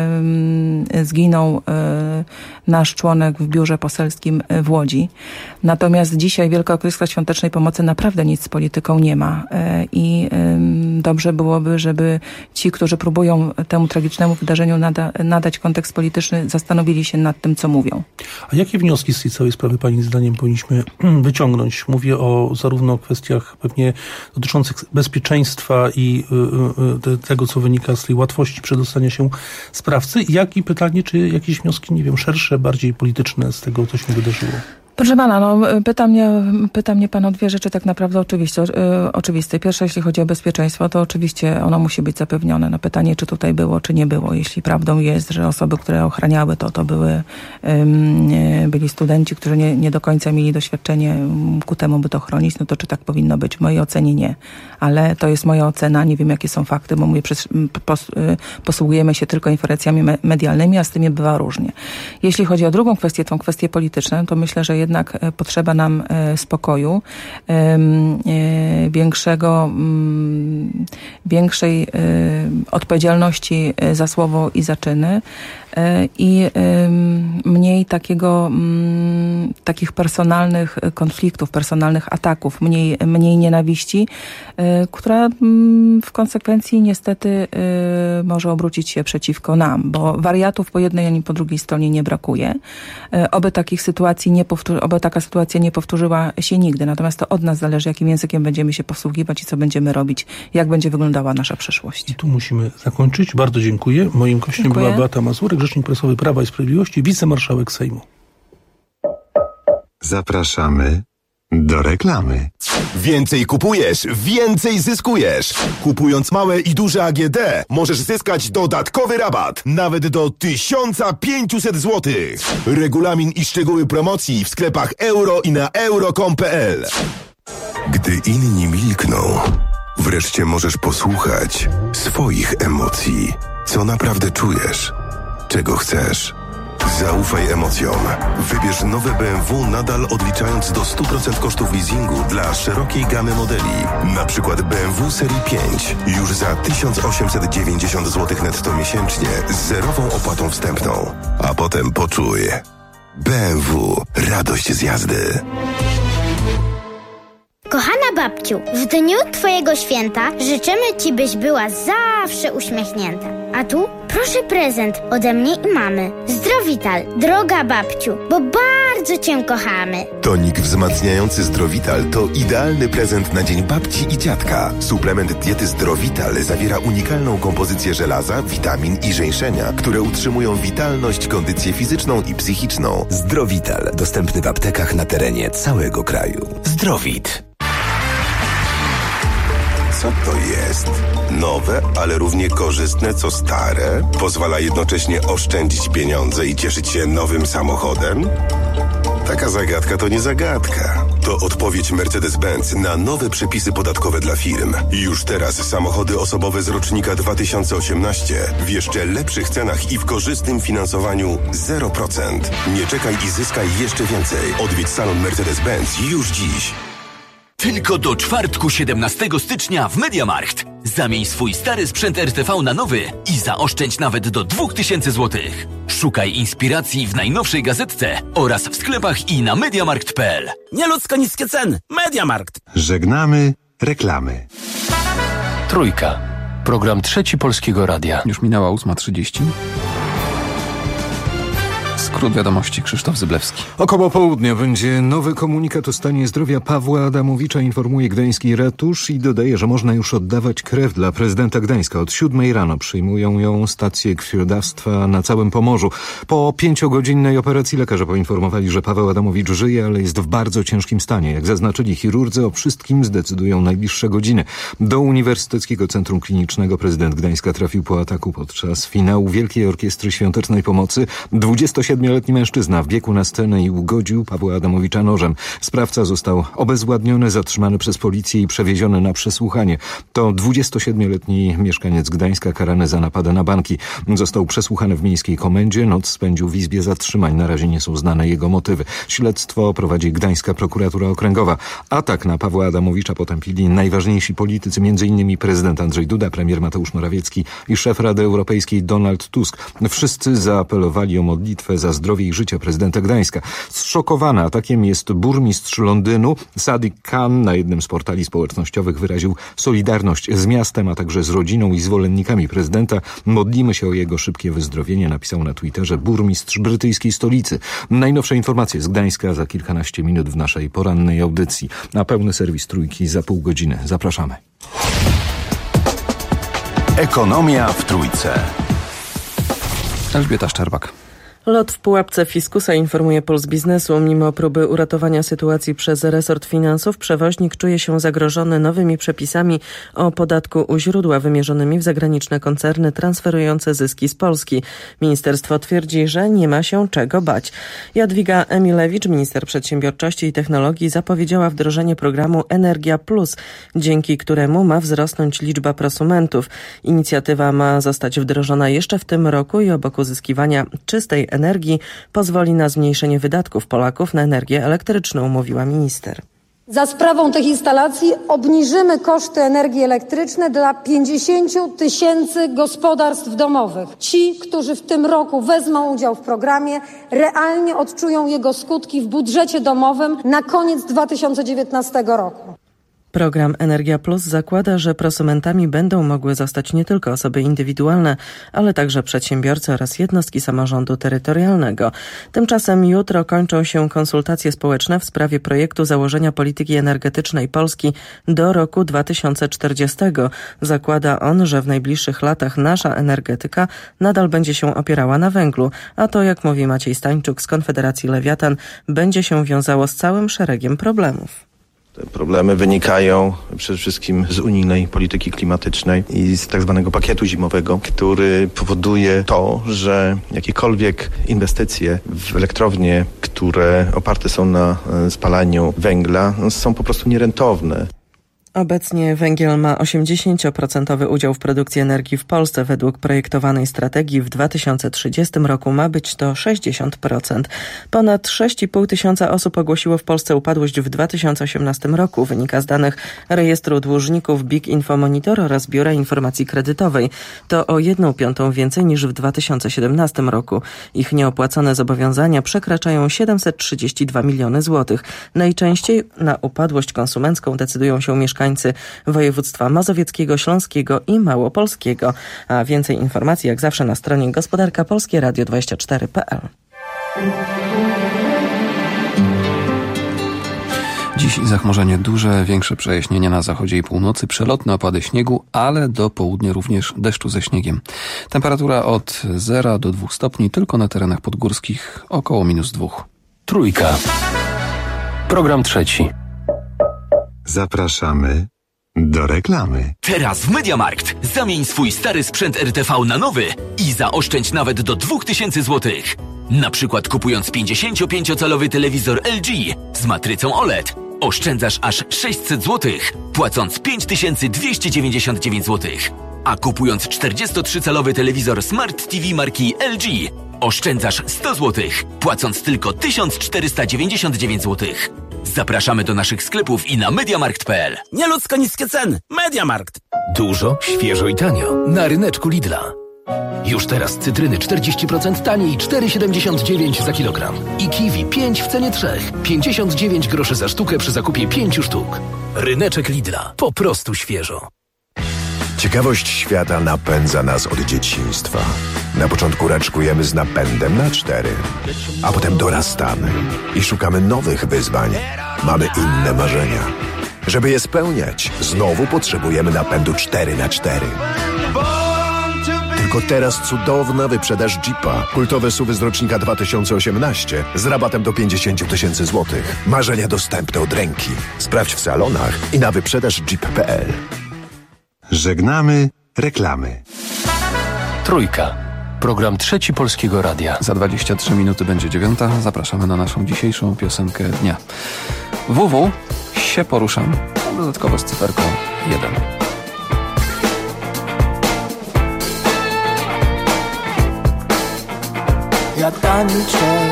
zginął nasz członek w biurze poselskim w Łodzi. Natomiast dzisiaj Wielka Orkiestra Świątecznej Pomocy naprawdę nic z polityką nie ma i dobrze byłoby, żeby ci, którzy próbują temu tragicznemu wydarzeniu nada, nadać kontekst polityczny, zastanowili się nad tym, co mówią. A jakie wnioski z tej całej sprawy pani zdaniem powinniśmy wyciągnąć? Mówię o zarówno kwestiach pewnie dotyczących bezpieczeństwa i tego, co wynika z tej łatwości przedostania się sprawcy, jak i pytanie, czy jakieś wnioski, nie wiem, szersze, bardziej polityczne z tego, co się wydarzyło? Proszę pana, no, pyta mnie, pyta mnie pan o dwie rzeczy tak naprawdę oczywiście, o, oczywiste. Pierwsze, jeśli chodzi o bezpieczeństwo, to oczywiście ono musi być zapewnione. No, pytanie, czy tutaj było, czy nie było. Jeśli prawdą jest, że osoby, które ochraniały to, to były, um, byli studenci, którzy nie, nie do końca mieli doświadczenie ku temu, by to chronić, no to czy tak powinno być? W mojej ocenie nie. Ale to jest moja ocena, nie wiem jakie są fakty, bo mówię, pos, posługujemy się tylko informacjami medialnymi, a z tymi bywa różnie. Jeśli chodzi o drugą kwestię, tą kwestię polityczną, to myślę, że jednak potrzeba nam spokoju, większego, większej odpowiedzialności za słowo i za czyny i mniej takiego, takich personalnych konfliktów, personalnych ataków, mniej, mniej nienawiści, która w konsekwencji niestety może obrócić się przeciwko nam, bo wariatów po jednej ani po drugiej stronie nie brakuje. Oby takich sytuacji nie powtórzy, oby taka sytuacja nie powtórzyła się nigdy. Natomiast to od nas zależy, jakim językiem będziemy się posługiwać i co będziemy robić, jak będzie wyglądała nasza przyszłość. I tu musimy zakończyć. Bardzo dziękuję. Moim gościem dziękuję. była Beata Mazurek, rzecznik prasowy Prawa i Sprawiedliwości, wicemarszałek Sejmu. Zapraszamy do reklamy. Więcej kupujesz, więcej zyskujesz. Kupując małe i duże A G D możesz zyskać dodatkowy rabat nawet do tysiąc pięćset złotych. Regulamin i szczegóły promocji w sklepach euro i na euro kropka com kropka p l. Gdy inni milkną, wreszcie możesz posłuchać swoich emocji. Co naprawdę czujesz? Czego chcesz? Zaufaj emocjom. Wybierz nowe B M W nadal odliczając do stu procent kosztów leasingu dla szerokiej gamy modeli. Na przykład B M W serii pięć już za tysiąc osiemset dziewięćdziesiąt złotych netto miesięcznie z zerową opłatą wstępną. A potem poczuj. B M W. Radość z jazdy. Kochana babciu, w dniu twojego święta życzymy ci, byś była zawsze uśmiechnięta. A tu proszę prezent ode mnie i mamy. Zdrowital, droga babciu, bo bardzo cię kochamy. Tonik wzmacniający Zdrowital to idealny prezent na dzień babci i dziadka. Suplement diety Zdrowital zawiera unikalną kompozycję żelaza, witamin i żeńszenia, które utrzymują witalność, kondycję fizyczną i psychiczną. Zdrowital, dostępny w aptekach na terenie całego kraju. Zdrowit. Co to jest? Nowe, ale równie korzystne co stare? Pozwala jednocześnie oszczędzić pieniądze i cieszyć się nowym samochodem? Taka zagadka to nie zagadka. To odpowiedź Mercedes-Benz na nowe przepisy podatkowe dla firm. Już teraz samochody osobowe z rocznika dwa tysiące osiemnaście w jeszcze lepszych cenach i w korzystnym finansowaniu zero procent. Nie czekaj i zyskaj jeszcze więcej. Odwiedź salon Mercedes-Benz już dziś. Tylko do czwartku siedemnastego stycznia w MediaMarkt. Zamień swój stary sprzęt R T V na nowy i zaoszczędź nawet do dwa tysiące złotych. Szukaj inspiracji w najnowszej gazetce oraz w sklepach i na mediamarkt kropka p l. Nieludzko niskie ceny. MediaMarkt. Żegnamy reklamy. Trójka. Program Trzeci Polskiego Radia. Już minęła ósma trzydzieści. Skrót wiadomości, Krzysztof Zyblewski. Około południa będzie nowy komunikat o stanie zdrowia Pawła Adamowicza, informuje gdański ratusz i dodaje, że można już oddawać krew dla prezydenta Gdańska. Od siódmej rano przyjmują ją stacje krwiodawstwa na całym Pomorzu. Po pięciogodzinnej operacji lekarze poinformowali, że Paweł Adamowicz żyje, ale jest w bardzo ciężkim stanie. Jak zaznaczyli chirurdzy, o wszystkim zdecydują najbliższe godziny. Do Uniwersyteckiego Centrum Klinicznego prezydent Gdańska trafił po ataku podczas finału Wielkiej Orkiestry Świątecznej Pomocy. dwudziestosiedmioletni mężczyzna wbiegł na scenę i ugodził Pawła Adamowicza nożem. Sprawca został obezwładniony, zatrzymany przez policję i przewieziony na przesłuchanie. To dwudziestosiedmioletni mieszkaniec Gdańska karany za napady na banki. Został przesłuchany w miejskiej komendzie. Noc spędził w izbie zatrzymań. Na razie nie są znane jego motywy. Śledztwo prowadzi Gdańska Prokuratura Okręgowa. Atak na Pawła Adamowicza potępili najważniejsi politycy, między innymi prezydent Andrzej Duda, premier Mateusz Morawiecki i szef Rady Europejskiej Donald Tusk. Wszyscy zaapelowali o modlitwę za zdrowie i życie prezydenta Gdańska. Zszokowany atakiem jest burmistrz Londynu. Sadiq Khan na jednym z portali społecznościowych wyraził solidarność z miastem, a także z rodziną i zwolennikami prezydenta. Modlimy się o jego szybkie wyzdrowienie, napisał na Twitterze burmistrz brytyjskiej stolicy. Najnowsze informacje z Gdańska za kilkanaście minut w naszej porannej audycji. Na pełny serwis Trójki za pół godziny. Zapraszamy. Ekonomia w Trójce. Elżbieta Szczerbak. Lot w pułapce fiskusa, informuje Puls Biznesu. Mimo próby uratowania sytuacji przez resort finansów, przewoźnik czuje się zagrożony nowymi przepisami o podatku u źródła wymierzonymi w zagraniczne koncerny transferujące zyski z Polski. Ministerstwo twierdzi, że nie ma się czego bać. Jadwiga Emilewicz, minister przedsiębiorczości i technologii, zapowiedziała wdrożenie programu Energia Plus, dzięki któremu ma wzrosnąć liczba prosumentów. Inicjatywa ma zostać wdrożona jeszcze w tym roku i obok uzyskiwania czystej energii pozwoli na zmniejszenie wydatków Polaków na energię elektryczną, mówiła minister. Za sprawą tych instalacji obniżymy koszty energii elektrycznej dla pięćdziesięciu tysięcy gospodarstw domowych. Ci, którzy w tym roku wezmą udział w programie, realnie odczują jego skutki w budżecie domowym na koniec dwa tysiące dziewiętnastego roku. Program Energia Plus zakłada, że prosumentami będą mogły zostać nie tylko osoby indywidualne, ale także przedsiębiorcy oraz jednostki samorządu terytorialnego. Tymczasem jutro kończą się konsultacje społeczne w sprawie projektu założenia polityki energetycznej Polski do roku dwa tysiące czterdziestego. Zakłada on, że w najbliższych latach nasza energetyka nadal będzie się opierała na węglu, a to, jak mówi Maciej Stańczuk z Konfederacji Lewiatan, będzie się wiązało z całym szeregiem problemów. Te problemy wynikają przede wszystkim z unijnej polityki klimatycznej i z tak zwanego pakietu zimowego, który powoduje to, że jakiekolwiek inwestycje w elektrownie, które oparte są na spalaniu węgla, są po prostu nierentowne. Obecnie węgiel ma osiemdziesięcioprocentowy udział w produkcji energii w Polsce. Według projektowanej strategii w dwa tysiące trzydziestym roku ma być to sześćdziesiąt procent. Ponad sześć i pół tysiąca osób ogłosiło w Polsce upadłość w dwa tysiące osiemnastym roku. Wynika z danych Rejestru Dłużników Big Info Monitor oraz Biura Informacji Kredytowej. To o jedną piątą więcej niż w dwa tysiące siedemnastym roku. Ich nieopłacone zobowiązania przekraczają siedemset trzydzieści dwa miliony złotych. Najczęściej na upadłość konsumencką decydują się mieszkańcy województwa mazowieckiego, śląskiego i małopolskiego. A więcej informacji jak zawsze na stronie Gospodarka Polskie Radio dwadzieścia cztery kropka p l. Dziś zachmurzenie duże, większe przejaśnienia na zachodzie i północy, przelotne opady śniegu, ale do południa również deszczu ze śniegiem. Temperatura od zera do dwóch stopni, tylko na terenach podgórskich około minus dwóch. Trójka. Program trzeci. Zapraszamy do reklamy. Teraz w MediaMarkt zamień swój stary sprzęt R T V na nowy i zaoszczędź nawet do dwóch tysięcy złotych. Na przykład kupując pięćdziesięciopięciocalowy telewizor L G z matrycą O L E D oszczędzasz aż sześćset złotych, płacąc pięć tysięcy dwieście dziewięćdziesiąt dziewięć złotych. A kupując czterdziestotrzycalowy telewizor Smart T V marki L G oszczędzasz sto złotych, płacąc tylko tysiąc czterysta dziewięćdziesiąt dziewięć złotych. Zapraszamy do naszych sklepów i na mediamarkt kropka p l. Nieludzko niskie ceny. MediaMarkt. Dużo, świeżo i tanio. Na ryneczku Lidla. Już teraz cytryny czterdzieści procent taniej, cztery siedemdziesiąt dziewięć za kilogram. I kiwi pięć w cenie trzech. pięćdziesiąt dziewięć groszy za sztukę przy zakupie pięciu sztuk. Ryneczek Lidla. Po prostu świeżo. Ciekawość świata napędza nas od dzieciństwa. Na początku raczkujemy z napędem na cztery, a potem dorastamy i szukamy nowych wyzwań. Mamy inne marzenia. Żeby je spełniać, znowu potrzebujemy napędu cztery na cztery. Tylko teraz cudowna wyprzedaż Jeepa. Kultowe S U V z rocznika dwa tysiące osiemnastego z rabatem do pięćdziesiąt tysięcy złotych. Marzenia dostępne od ręki. Sprawdź w salonach i na wyprzedaż jeep kropka p l. Żegnamy reklamy. Trójka. Program trzeci Polskiego Radia. Za dwadzieścia trzy minuty będzie dziewiąta. Zapraszamy na naszą dzisiejszą piosenkę dnia. W W się poruszam, a dodatkowo z cyferką jeden. Ja tańczę,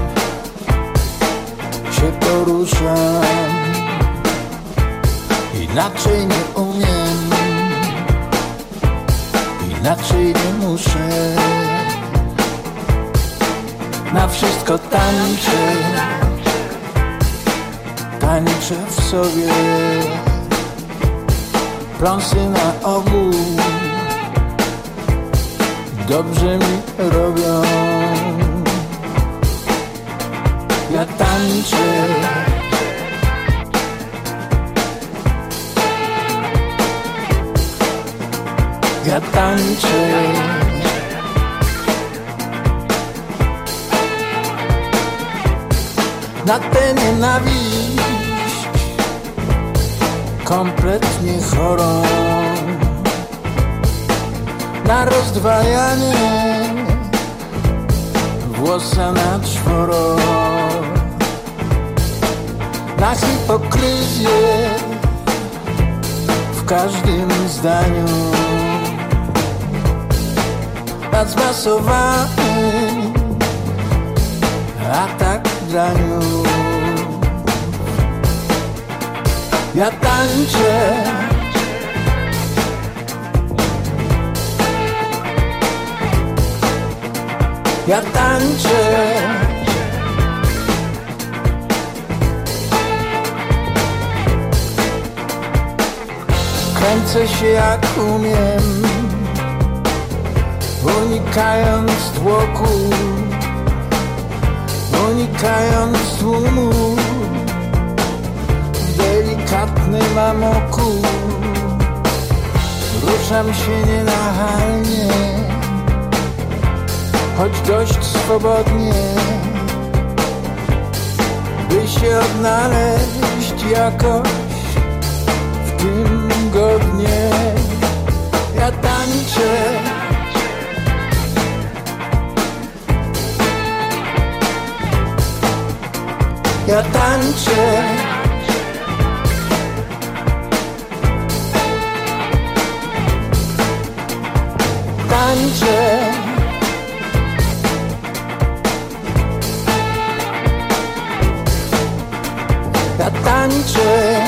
się poruszam, inaczej nie umiem, inaczej nie muszę. Na wszystko tańczę, tańczę w sobie, pląsy na ogół dobrze mi robią. Ja tańczę, ja tańczę, na tę nienawiść kompletnie chorą, na rozdwajanie włosa na czworo, na hipokryzję w każdym zdaniu, na zmasowany atak graniu. Ja tańczę. Ja tańczę. Kręcę się jak umiem, unikając tłoku, unikając tłumu, w delikatnym amoku. Ruszam się nienachalnie, choć dość swobodnie, by się odnaleźć jakoś w tym godnie. Ja tańczę. Ja tańczę. Tańczę. Ja tańczę.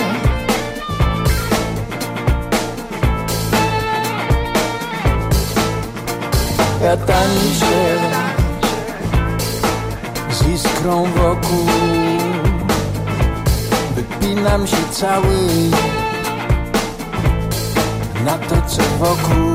Ja tańczę z iskrą wokół. Wypinam się cały na to, co wokół.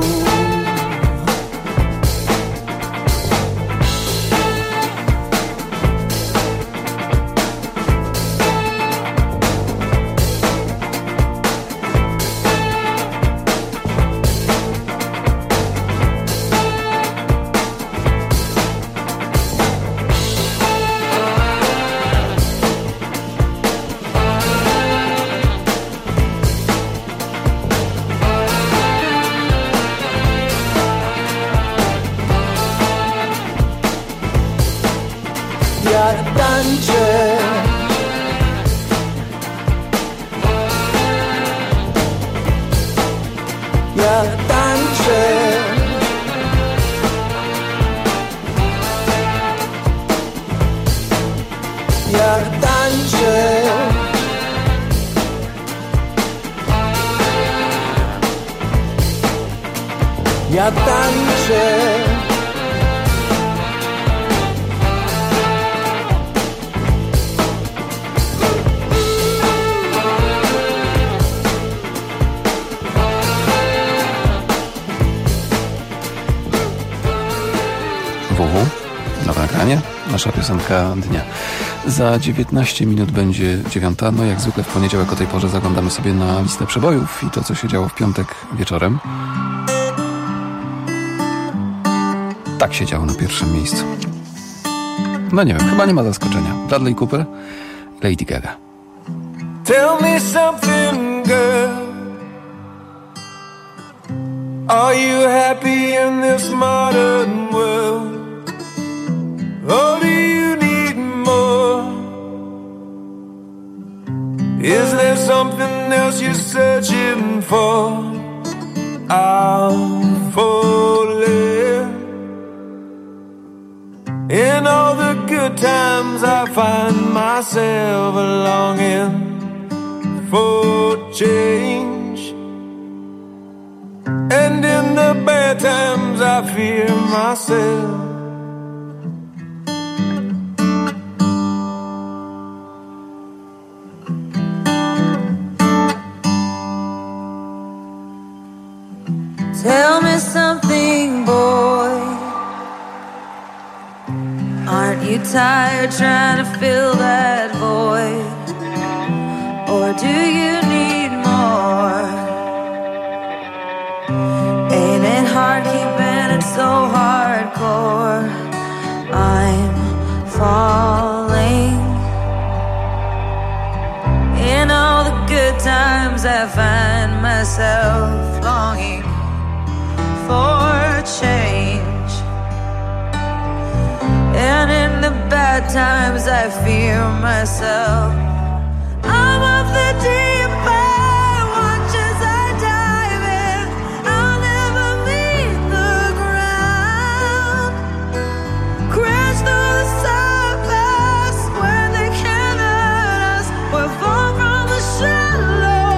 Ja tańczę. Ja tańczę. Ja tańczę. Ja tańczę. W W na nagranie, nasza piosenka dnia. Za dziewiętnaście minut będzie dziewiąta. No jak zwykle w poniedziałek o tej porze zaglądamy sobie na listę przebojów i to, co się działo w piątek wieczorem. Tak się działo na pierwszym miejscu. No nie wiem, chyba nie ma zaskoczenia. Bradley Cooper, Lady Gaga. Tell me something, girl. Are you happy in this modern world? Or do you need more? Is there something else you're searching for? I'm falling. In all the good times I find myself longing for change. And in the bad times I fear myself. Tell me something, boy. Aren't you tired trying to fill that void? Or do you need more? Ain't it hard keeping it so hardcore? I'm falling. In all the good times I find myself longing for change. And in the bad times I fear myself. I'm of the deep end, watch as I dive in. I'll never meet the ground. Crash through the surface where they can't hurt us. We're far from the shallow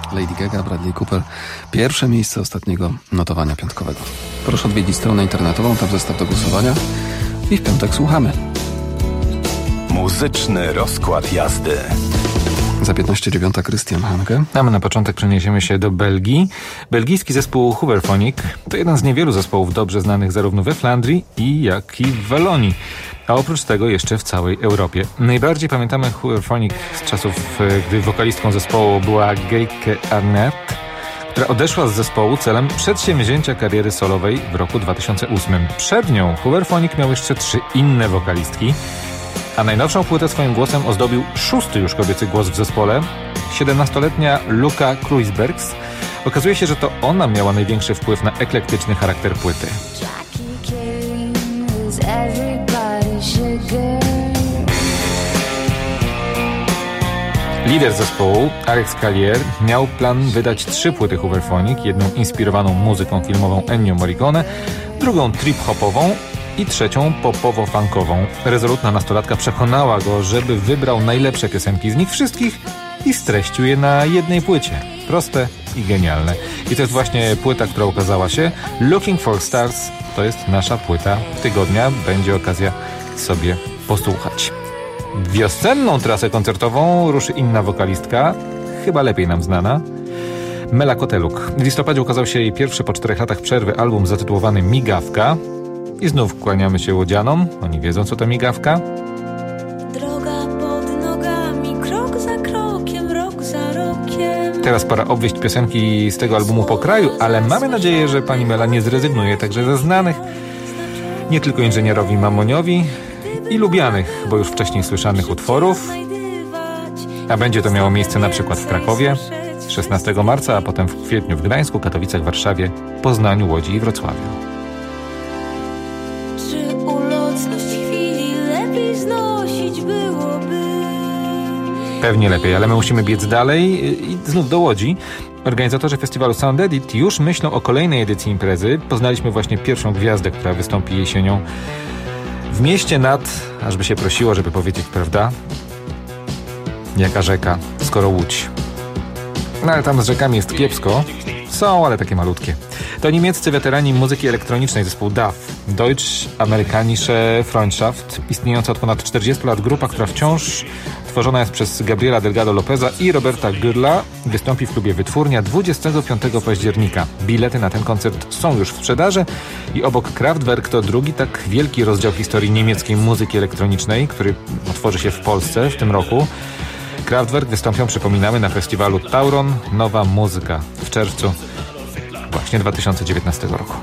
Lady Gaga, Bradley Cooper. Pierwsze miejsce ostatniego notowania piątkowego. Proszę odwiedzić stronę internetową, tam zestaw do głosowania i w piątek słuchamy. Muzyczny rozkład jazdy. Za piętnaście dziewiąta Krystian Hanke. A my na początek przeniesiemy się do Belgii. Belgijski zespół Hooverphonic to jeden z niewielu zespołów dobrze znanych zarówno we Flandrii i jak i w Walonii. A oprócz tego jeszcze w całej Europie. Najbardziej pamiętamy Hooverphonic z czasów, gdy wokalistką zespołu była Geike Arnett, która odeszła z zespołu celem przedsięwzięcia kariery solowej w roku dwa tysiące ósmym. Przed nią Hooverphonic miał jeszcze trzy inne wokalistki, a najnowszą płytę swoim głosem ozdobił szósty już kobiecy głos w zespole, siedemnastoletnia Luka Kruisbergs. Okazuje się, że to ona miała największy wpływ na eklektyczny charakter płyty. Lider zespołu, Alex Callier, miał plan wydać trzy płyty Hooverphonic, jedną inspirowaną muzyką filmową Ennio Morricone, drugą trip-hopową i trzecią popowo-funkową. Rezolutna nastolatka przekonała go, żeby wybrał najlepsze piosenki z nich wszystkich i streścił je na jednej płycie. Proste i genialne. I to jest właśnie płyta, która ukazała się. Looking for Stars to jest nasza płyta tygodnia. Będzie okazja sobie posłuchać. Wiosenną trasę koncertową ruszy inna wokalistka, chyba lepiej nam znana, Mela Koteluk. W listopadzie ukazał się jej pierwszy po czterech latach przerwy album zatytułowany Migawka. I znów kłaniamy się łodzianom. Oni wiedzą, co to migawka. Droga pod nogami, krok za krokiem, rok za rokiem. Teraz pora obwieść piosenki z tego albumu po kraju, ale mamy nadzieję, że pani Mela nie zrezygnuje także ze znanych, nie tylko inżynierowi Mamoniowi i lubianych, bo już wcześniej słyszanych utworów. A będzie to miało miejsce na przykład w Krakowie szesnastego marca, a potem w kwietniu w Gdańsku, Katowicach, Warszawie, Poznaniu, Łodzi i Wrocławiu. Pewnie lepiej, ale my musimy biec dalej i znów do Łodzi. Organizatorzy festiwalu Sound Edit już myślą o kolejnej edycji imprezy. Poznaliśmy właśnie pierwszą gwiazdę, która wystąpi jesienią w mieście nad, ażby się prosiło, żeby powiedzieć, prawda? Jaka rzeka, skoro Łódź. No ale tam z rzekami jest kiepsko. Są, ale takie malutkie. To niemieccy weterani muzyki elektronicznej, zespół D A F. Deutsch-Amerikanische Freundschaft. Istniejąca od ponad czterdziestu lat grupa, która wciąż tworzona jest przez Gabriela Delgado Lopeza i Roberta Gürla. Wystąpi w klubie Wytwórnia dwudziestego piątego października. Bilety na ten koncert są już w sprzedaży i obok Kraftwerk to drugi tak wielki rozdział historii niemieckiej muzyki elektronicznej, który otworzy się w Polsce w tym roku. Kraftwerk wystąpią, przypominamy, na festiwalu Tauron Nowa Muzyka w czerwcu właśnie dwa tysiące dziewiętnastego roku.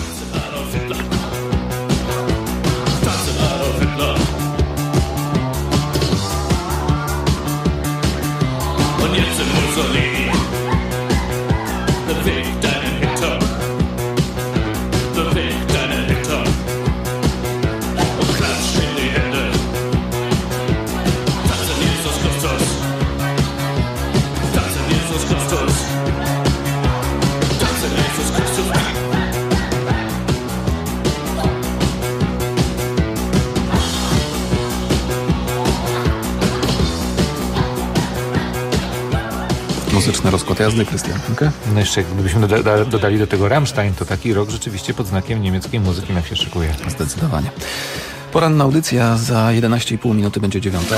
Muzyczny rozkład jazdy, Krystian Hanke. No jeszcze gdybyśmy doda- dodali do tego Rammstein, to taki rok rzeczywiście pod znakiem niemieckiej muzyki nam się szykuje. Zdecydowanie. Poranna audycja za jedenaście i pół minuty będzie dziewiąta.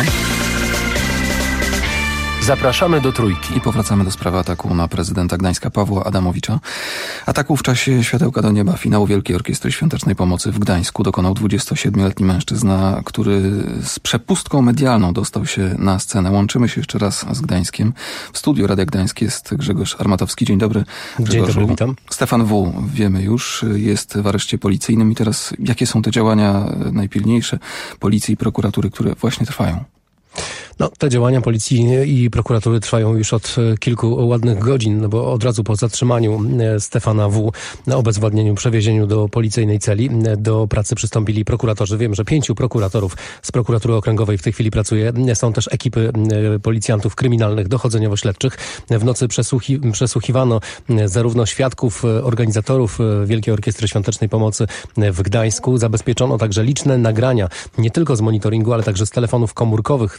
Zapraszamy do Trójki. I powracamy do sprawy ataku na prezydenta Gdańska Pawła Adamowicza. Ataku w czasie Światełka do Nieba, finału Wielkiej Orkiestry Świątecznej Pomocy w Gdańsku dokonał dwudziestosiedmioletni mężczyzna, który z przepustką medialną dostał się na scenę. Łączymy się jeszcze raz z Gdańskiem. W studiu Radia Gdańsk jest Grzegorz Armatowski. Dzień dobry, Grzegorzu. Dzień dobry, witam. Stefan W., wiemy już, jest w areszcie policyjnym. I teraz jakie są te działania najpilniejsze policji i prokuratury, które właśnie trwają? No, te działania policji i prokuratury trwają już od kilku ładnych godzin, no bo od razu po zatrzymaniu Stefana W., na obezwładnieniu, przewiezieniu do policyjnej celi, do pracy przystąpili prokuratorzy. Wiem, że pięciu prokuratorów z prokuratury okręgowej w tej chwili pracuje. Są też ekipy policjantów kryminalnych, dochodzeniowo-śledczych. W nocy przesłuchi przesłuchiwano zarówno świadków, organizatorów Wielkiej Orkiestry Świątecznej Pomocy w Gdańsku. Zabezpieczono także liczne nagrania, nie tylko z monitoringu, ale także z telefonów komórkowych tego Światełka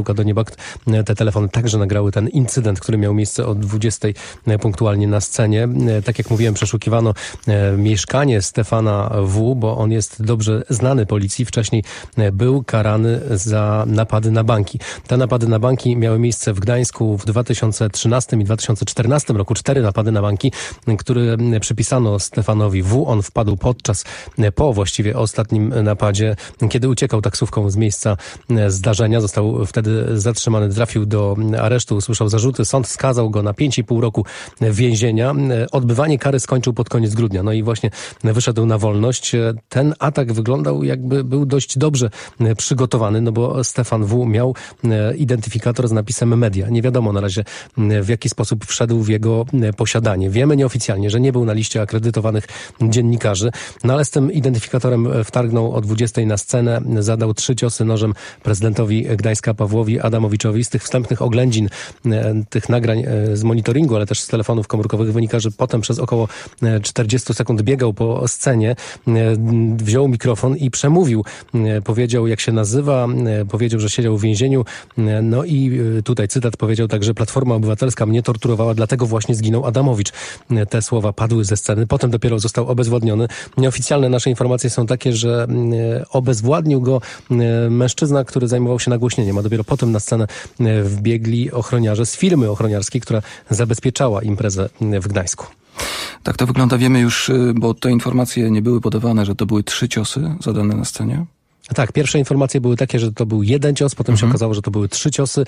wysyłka do nieba. Te telefony także nagrały ten incydent, który miał miejsce o dwudziestej punktualnie na scenie. Tak jak mówiłem, przeszukiwano mieszkanie Stefana W., bo on jest dobrze znany policji. Wcześniej był karany za napady na banki. Te napady na banki miały miejsce w Gdańsku w dwa tysiące trzynastym i dwa tysiące czternastym roku. Cztery napady na banki, które przypisano Stefanowi W. On wpadł podczas, po właściwie ostatnim napadzie, kiedy uciekał taksówką z miejsca zdarzenia. Został wtedy zatrzymany, trafił do aresztu, usłyszał zarzuty. Sąd skazał go na pięć i pół roku więzienia. Odbywanie kary skończył pod koniec grudnia. No i właśnie wyszedł na wolność. Ten atak wyglądał, jakby był dość dobrze przygotowany, no bo Stefan W. miał identyfikator z napisem media. Nie wiadomo na razie, w jaki sposób wszedł w jego posiadanie. Wiemy nieoficjalnie, że nie był na liście akredytowanych dziennikarzy, no ale z tym identyfikatorem wtargnął o dwudziestej na scenę, zadał trzy ciosy nożem prezydentowi Gdańska Pawłowi Adamowiczowi. Z tych wstępnych oględzin, tych nagrań z monitoringu, ale też z telefonów komórkowych wynika, że potem przez około czterdzieści sekund biegał po scenie, wziął mikrofon i przemówił. Powiedział, jak się nazywa, powiedział, że siedział w więzieniu. No i tutaj cytat, powiedział także: Platforma Obywatelska mnie torturowała, dlatego właśnie zginął Adamowicz. Te słowa padły ze sceny. Potem dopiero został obezwładniony. Nieoficjalne nasze informacje są takie, że obezwładnił go mężczyzna, który zajmował się nagłośnieniem, a dopiero potem na scenę wbiegli ochroniarze z firmy ochroniarskiej, która zabezpieczała imprezę w Gdańsku. Tak to wygląda. Wiemy już, bo te informacje nie były podawane, że to były trzy ciosy zadane na scenie. Tak, pierwsze informacje były takie, że to był jeden cios, potem mhm. się okazało, że to były trzy ciosy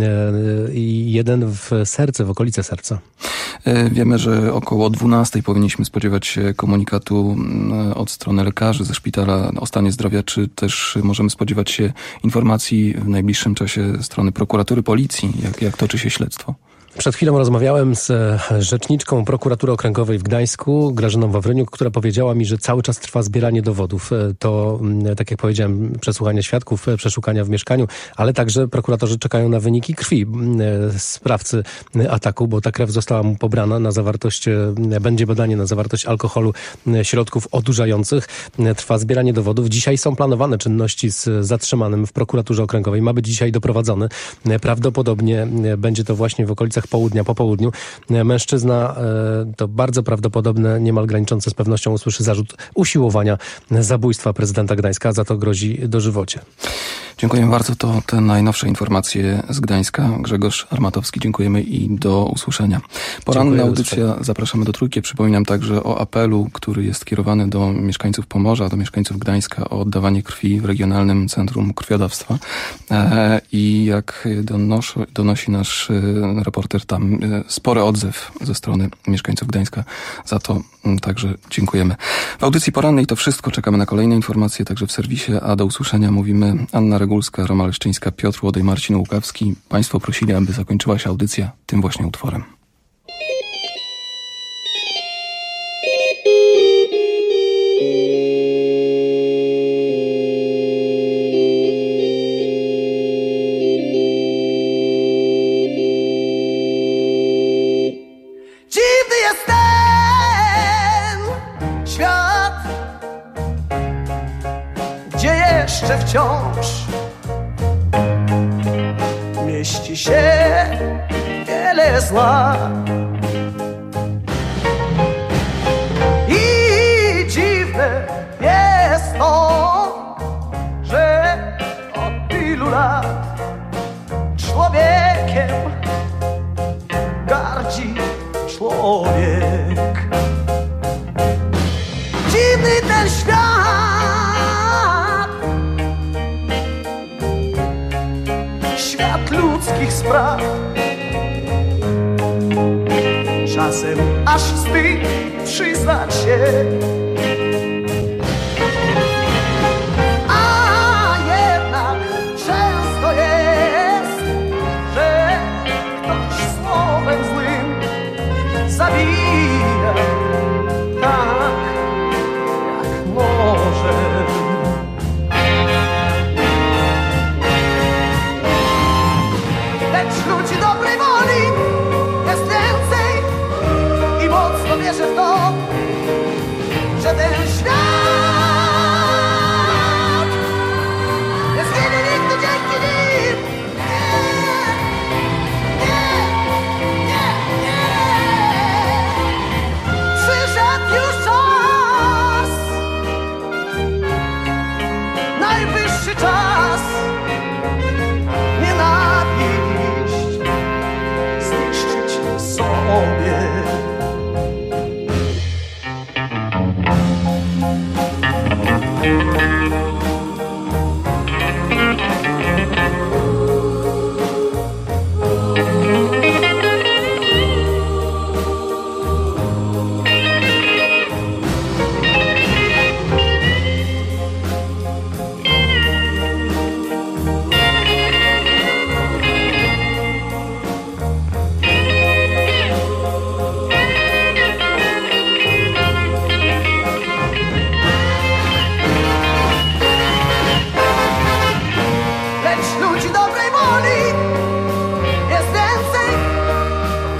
i yy, jeden w serce, w okolice serca. Wiemy, że około dwunastej powinniśmy spodziewać się komunikatu od strony lekarzy ze szpitala o stanie zdrowia, czy też możemy spodziewać się informacji w najbliższym czasie ze strony prokuratury, policji, jak, jak toczy się śledztwo? Przed chwilą rozmawiałem z rzeczniczką Prokuratury Okręgowej w Gdańsku, Grażyną Wawryniuk, która powiedziała mi, że cały czas trwa zbieranie dowodów. To, tak jak powiedziałem, przesłuchania świadków, przeszukania w mieszkaniu, ale także prokuratorzy czekają na wyniki krwi sprawcy ataku, bo ta krew została mu pobrana na zawartość, będzie badanie na zawartość alkoholu, środków odurzających. Trwa zbieranie dowodów. Dzisiaj są planowane czynności z zatrzymanym w Prokuraturze Okręgowej. Ma być dzisiaj doprowadzony. Prawdopodobnie będzie to właśnie w okolicach południa, po południu. Mężczyzna, to bardzo prawdopodobne, niemal graniczące z pewnością, usłyszy zarzut usiłowania zabójstwa prezydenta Gdańska, za to grozi dożywocie. Dziękuję bardzo. To te najnowsze informacje z Gdańska. Grzegorz Armatowski, dziękujemy i do usłyszenia. Poranna audycja, zapraszamy do Trójki. Przypominam także o apelu, który jest kierowany do mieszkańców Pomorza, do mieszkańców Gdańska o oddawanie krwi w Regionalnym Centrum Krwiodawstwa. I jak donosi, donosi nasz reporter, tam spory odzew ze strony mieszkańców Gdańska. Za to także dziękujemy. W audycji porannej to wszystko. Czekamy na kolejne informacje, także w serwisie, a do usłyszenia mówimy Anna Regulska, Roma Leszczyńska, Piotr Łodej, Marcin Łukawski. Państwo prosili, aby zakończyła się audycja tym właśnie utworem. Dziwny jest ten świat, gdzie jeszcze wciąż mieści się wiele zła. I dziwne jest to, że od tylu lat człowiekiem gardzi człowiek. Dziwny ten świat, świat ludzkich spraw. Czasem aż wstyd przyznać się, a jednak często jest, że ktoś słowem złym zabija tak, jak może. Lecz ludzi dobrej woli jest więcej i mocno wierzę w to,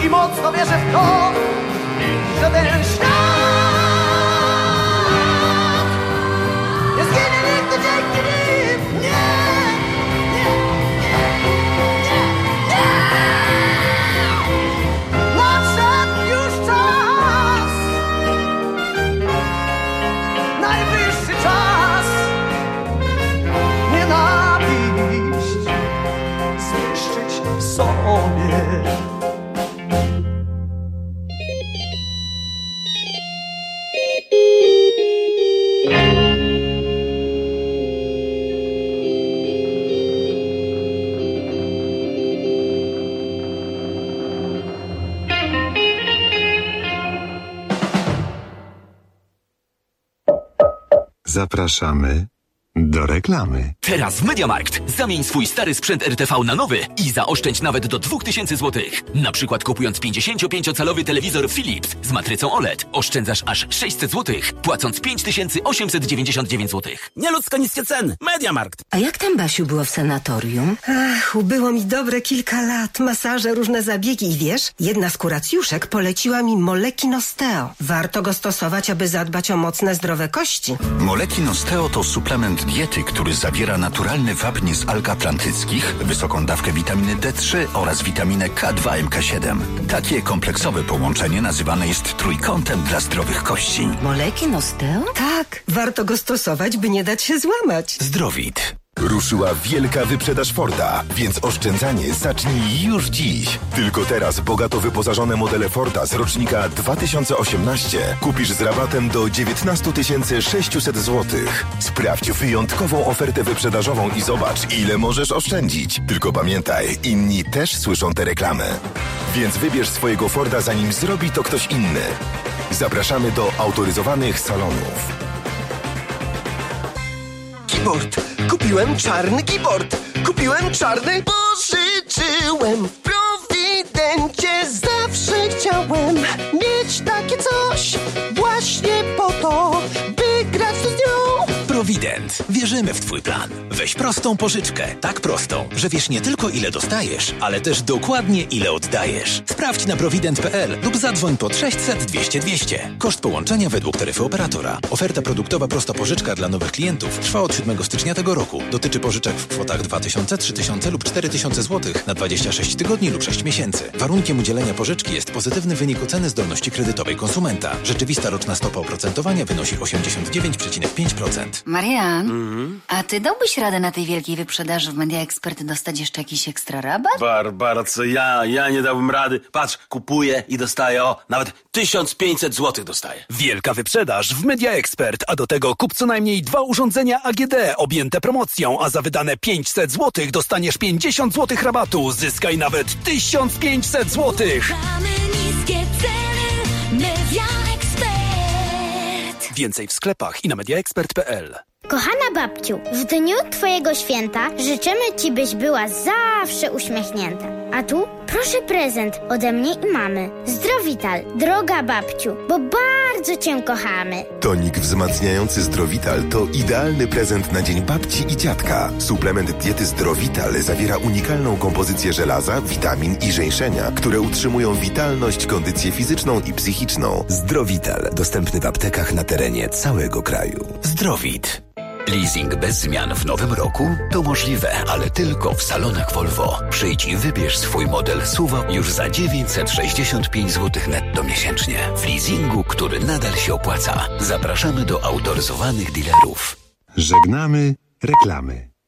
i mocno wierzę w to, że ten świat nie zginie nigdy dzięki nim. Nie, nie, nie, nie, nie. Nadszedł już czas, najwyższy czas nienawiść zniszczyć w sobie. Zapraszamy do reklamy. Teraz w MediaMarkt zamień swój stary sprzęt R T V na nowy i zaoszczędź nawet do dwa tysiące złotych. Na przykład kupując pięćdziesięciopięciocalowy telewizor Philips z matrycą O L E D oszczędzasz aż sześćset złotych, płacąc pięć tysięcy osiemset dziewięćdziesiąt dziewięć złotych. Nieludzko niskie ceny. MediaMarkt. A jak tam, Basiu, było w sanatorium? Ach, ubyło mi dobre kilka lat. Masaże, różne zabiegi i wiesz, jedna z kuracjuszek poleciła mi Molekin Osteo. Warto go stosować, aby zadbać o mocne, zdrowe kości. Molekin Osteo to suplement diety, który zawiera naturalny wapń z alg atlantyckich, wysoką dawkę witaminy D trzy oraz witaminę K dwa M K siedem. Takie kompleksowe połączenie nazywane jest trójkątem dla zdrowych kości. Molekin Osteo? Tak, warto go stosować, by nie dać się złamać. Zdrowit. Ruszyła wielka wyprzedaż Forda, więc oszczędzanie zacznij już dziś. Tylko teraz bogato wyposażone modele Forda z rocznika dwa tysiące osiemnastego kupisz z rabatem do dziewiętnaście tysięcy sześćset złotych. Sprawdź wyjątkową ofertę wyprzedażową i zobacz, ile możesz oszczędzić. Tylko pamiętaj, inni też słyszą tę reklamę. Więc wybierz swojego Forda, zanim zrobi to ktoś inny. Zapraszamy do autoryzowanych salonów. Keyboard! Kupiłem czarny keyboard! Kupiłem czarny! Pożyczyłem w Prowidencie. Zawsze chciałem mieć takie coś właśnie po to, by grać to z nią. Prowident. Wierzymy w Twój plan. Weź prostą pożyczkę. Tak prostą, że wiesz nie tylko ile dostajesz, ale też dokładnie ile oddajesz. Sprawdź na prowident kropka p l lub zadzwoń pod sześćset dwieście dwieście. Koszt połączenia według taryfy operatora. Oferta produktowa prosta pożyczka dla nowych klientów trwa od siódmego stycznia tego roku. Dotyczy pożyczek w kwotach dwa tysiące, trzy tysiące lub cztery tysiące złotych na dwadzieścia sześć tygodni lub sześć miesięcy. Warunkiem udzielenia pożyczki jest pozytywny wynik oceny zdolności kredytowej konsumenta. Rzeczywista roczna stopa oprocentowania wynosi osiemdziesiąt dziewięć przecinek pięć procent. Marian, mm. a ty dałbyś radę na tej wielkiej wyprzedaży w Media Expert dostać jeszcze jakiś ekstra rabat? Barbara, co ja? Ja nie dałbym rady. Patrz, kupuję i dostaję, o, nawet tysiąc pięćset złotych dostaję. Wielka wyprzedaż w Media Expert, a do tego kup co najmniej dwa urządzenia A G D objęte promocją, a za wydane pięćset złotych dostaniesz pięćdziesiąt złotych rabatu. Zyskaj nawet tysiąc pięćset złotych. Niskie ceny, Media Expert. Więcej w sklepach i na mediaexpert kropka p l. Kochana babciu, w dniu twojego święta życzymy ci, byś była zawsze uśmiechnięta. A tu proszę prezent ode mnie i mamy. Zdrowital, droga babciu, bo bardzo cię kochamy. Tonik wzmacniający Zdrowital to idealny prezent na dzień babci i dziadka. Suplement diety Zdrowital zawiera unikalną kompozycję żelaza, witamin i żeńszenia, które utrzymują witalność, kondycję fizyczną i psychiczną. Zdrowital, dostępny w aptekach na terenie całego kraju. Zdrowit. Leasing bez zmian w nowym roku? To możliwe, ale tylko w salonach Volvo. Przyjdź i wybierz swój model S U V już za dziewięćset sześćdziesiąt pięć złotych netto miesięcznie. W leasingu, który nadal się opłaca. Zapraszamy do autoryzowanych dealerów. Żegnamy reklamy.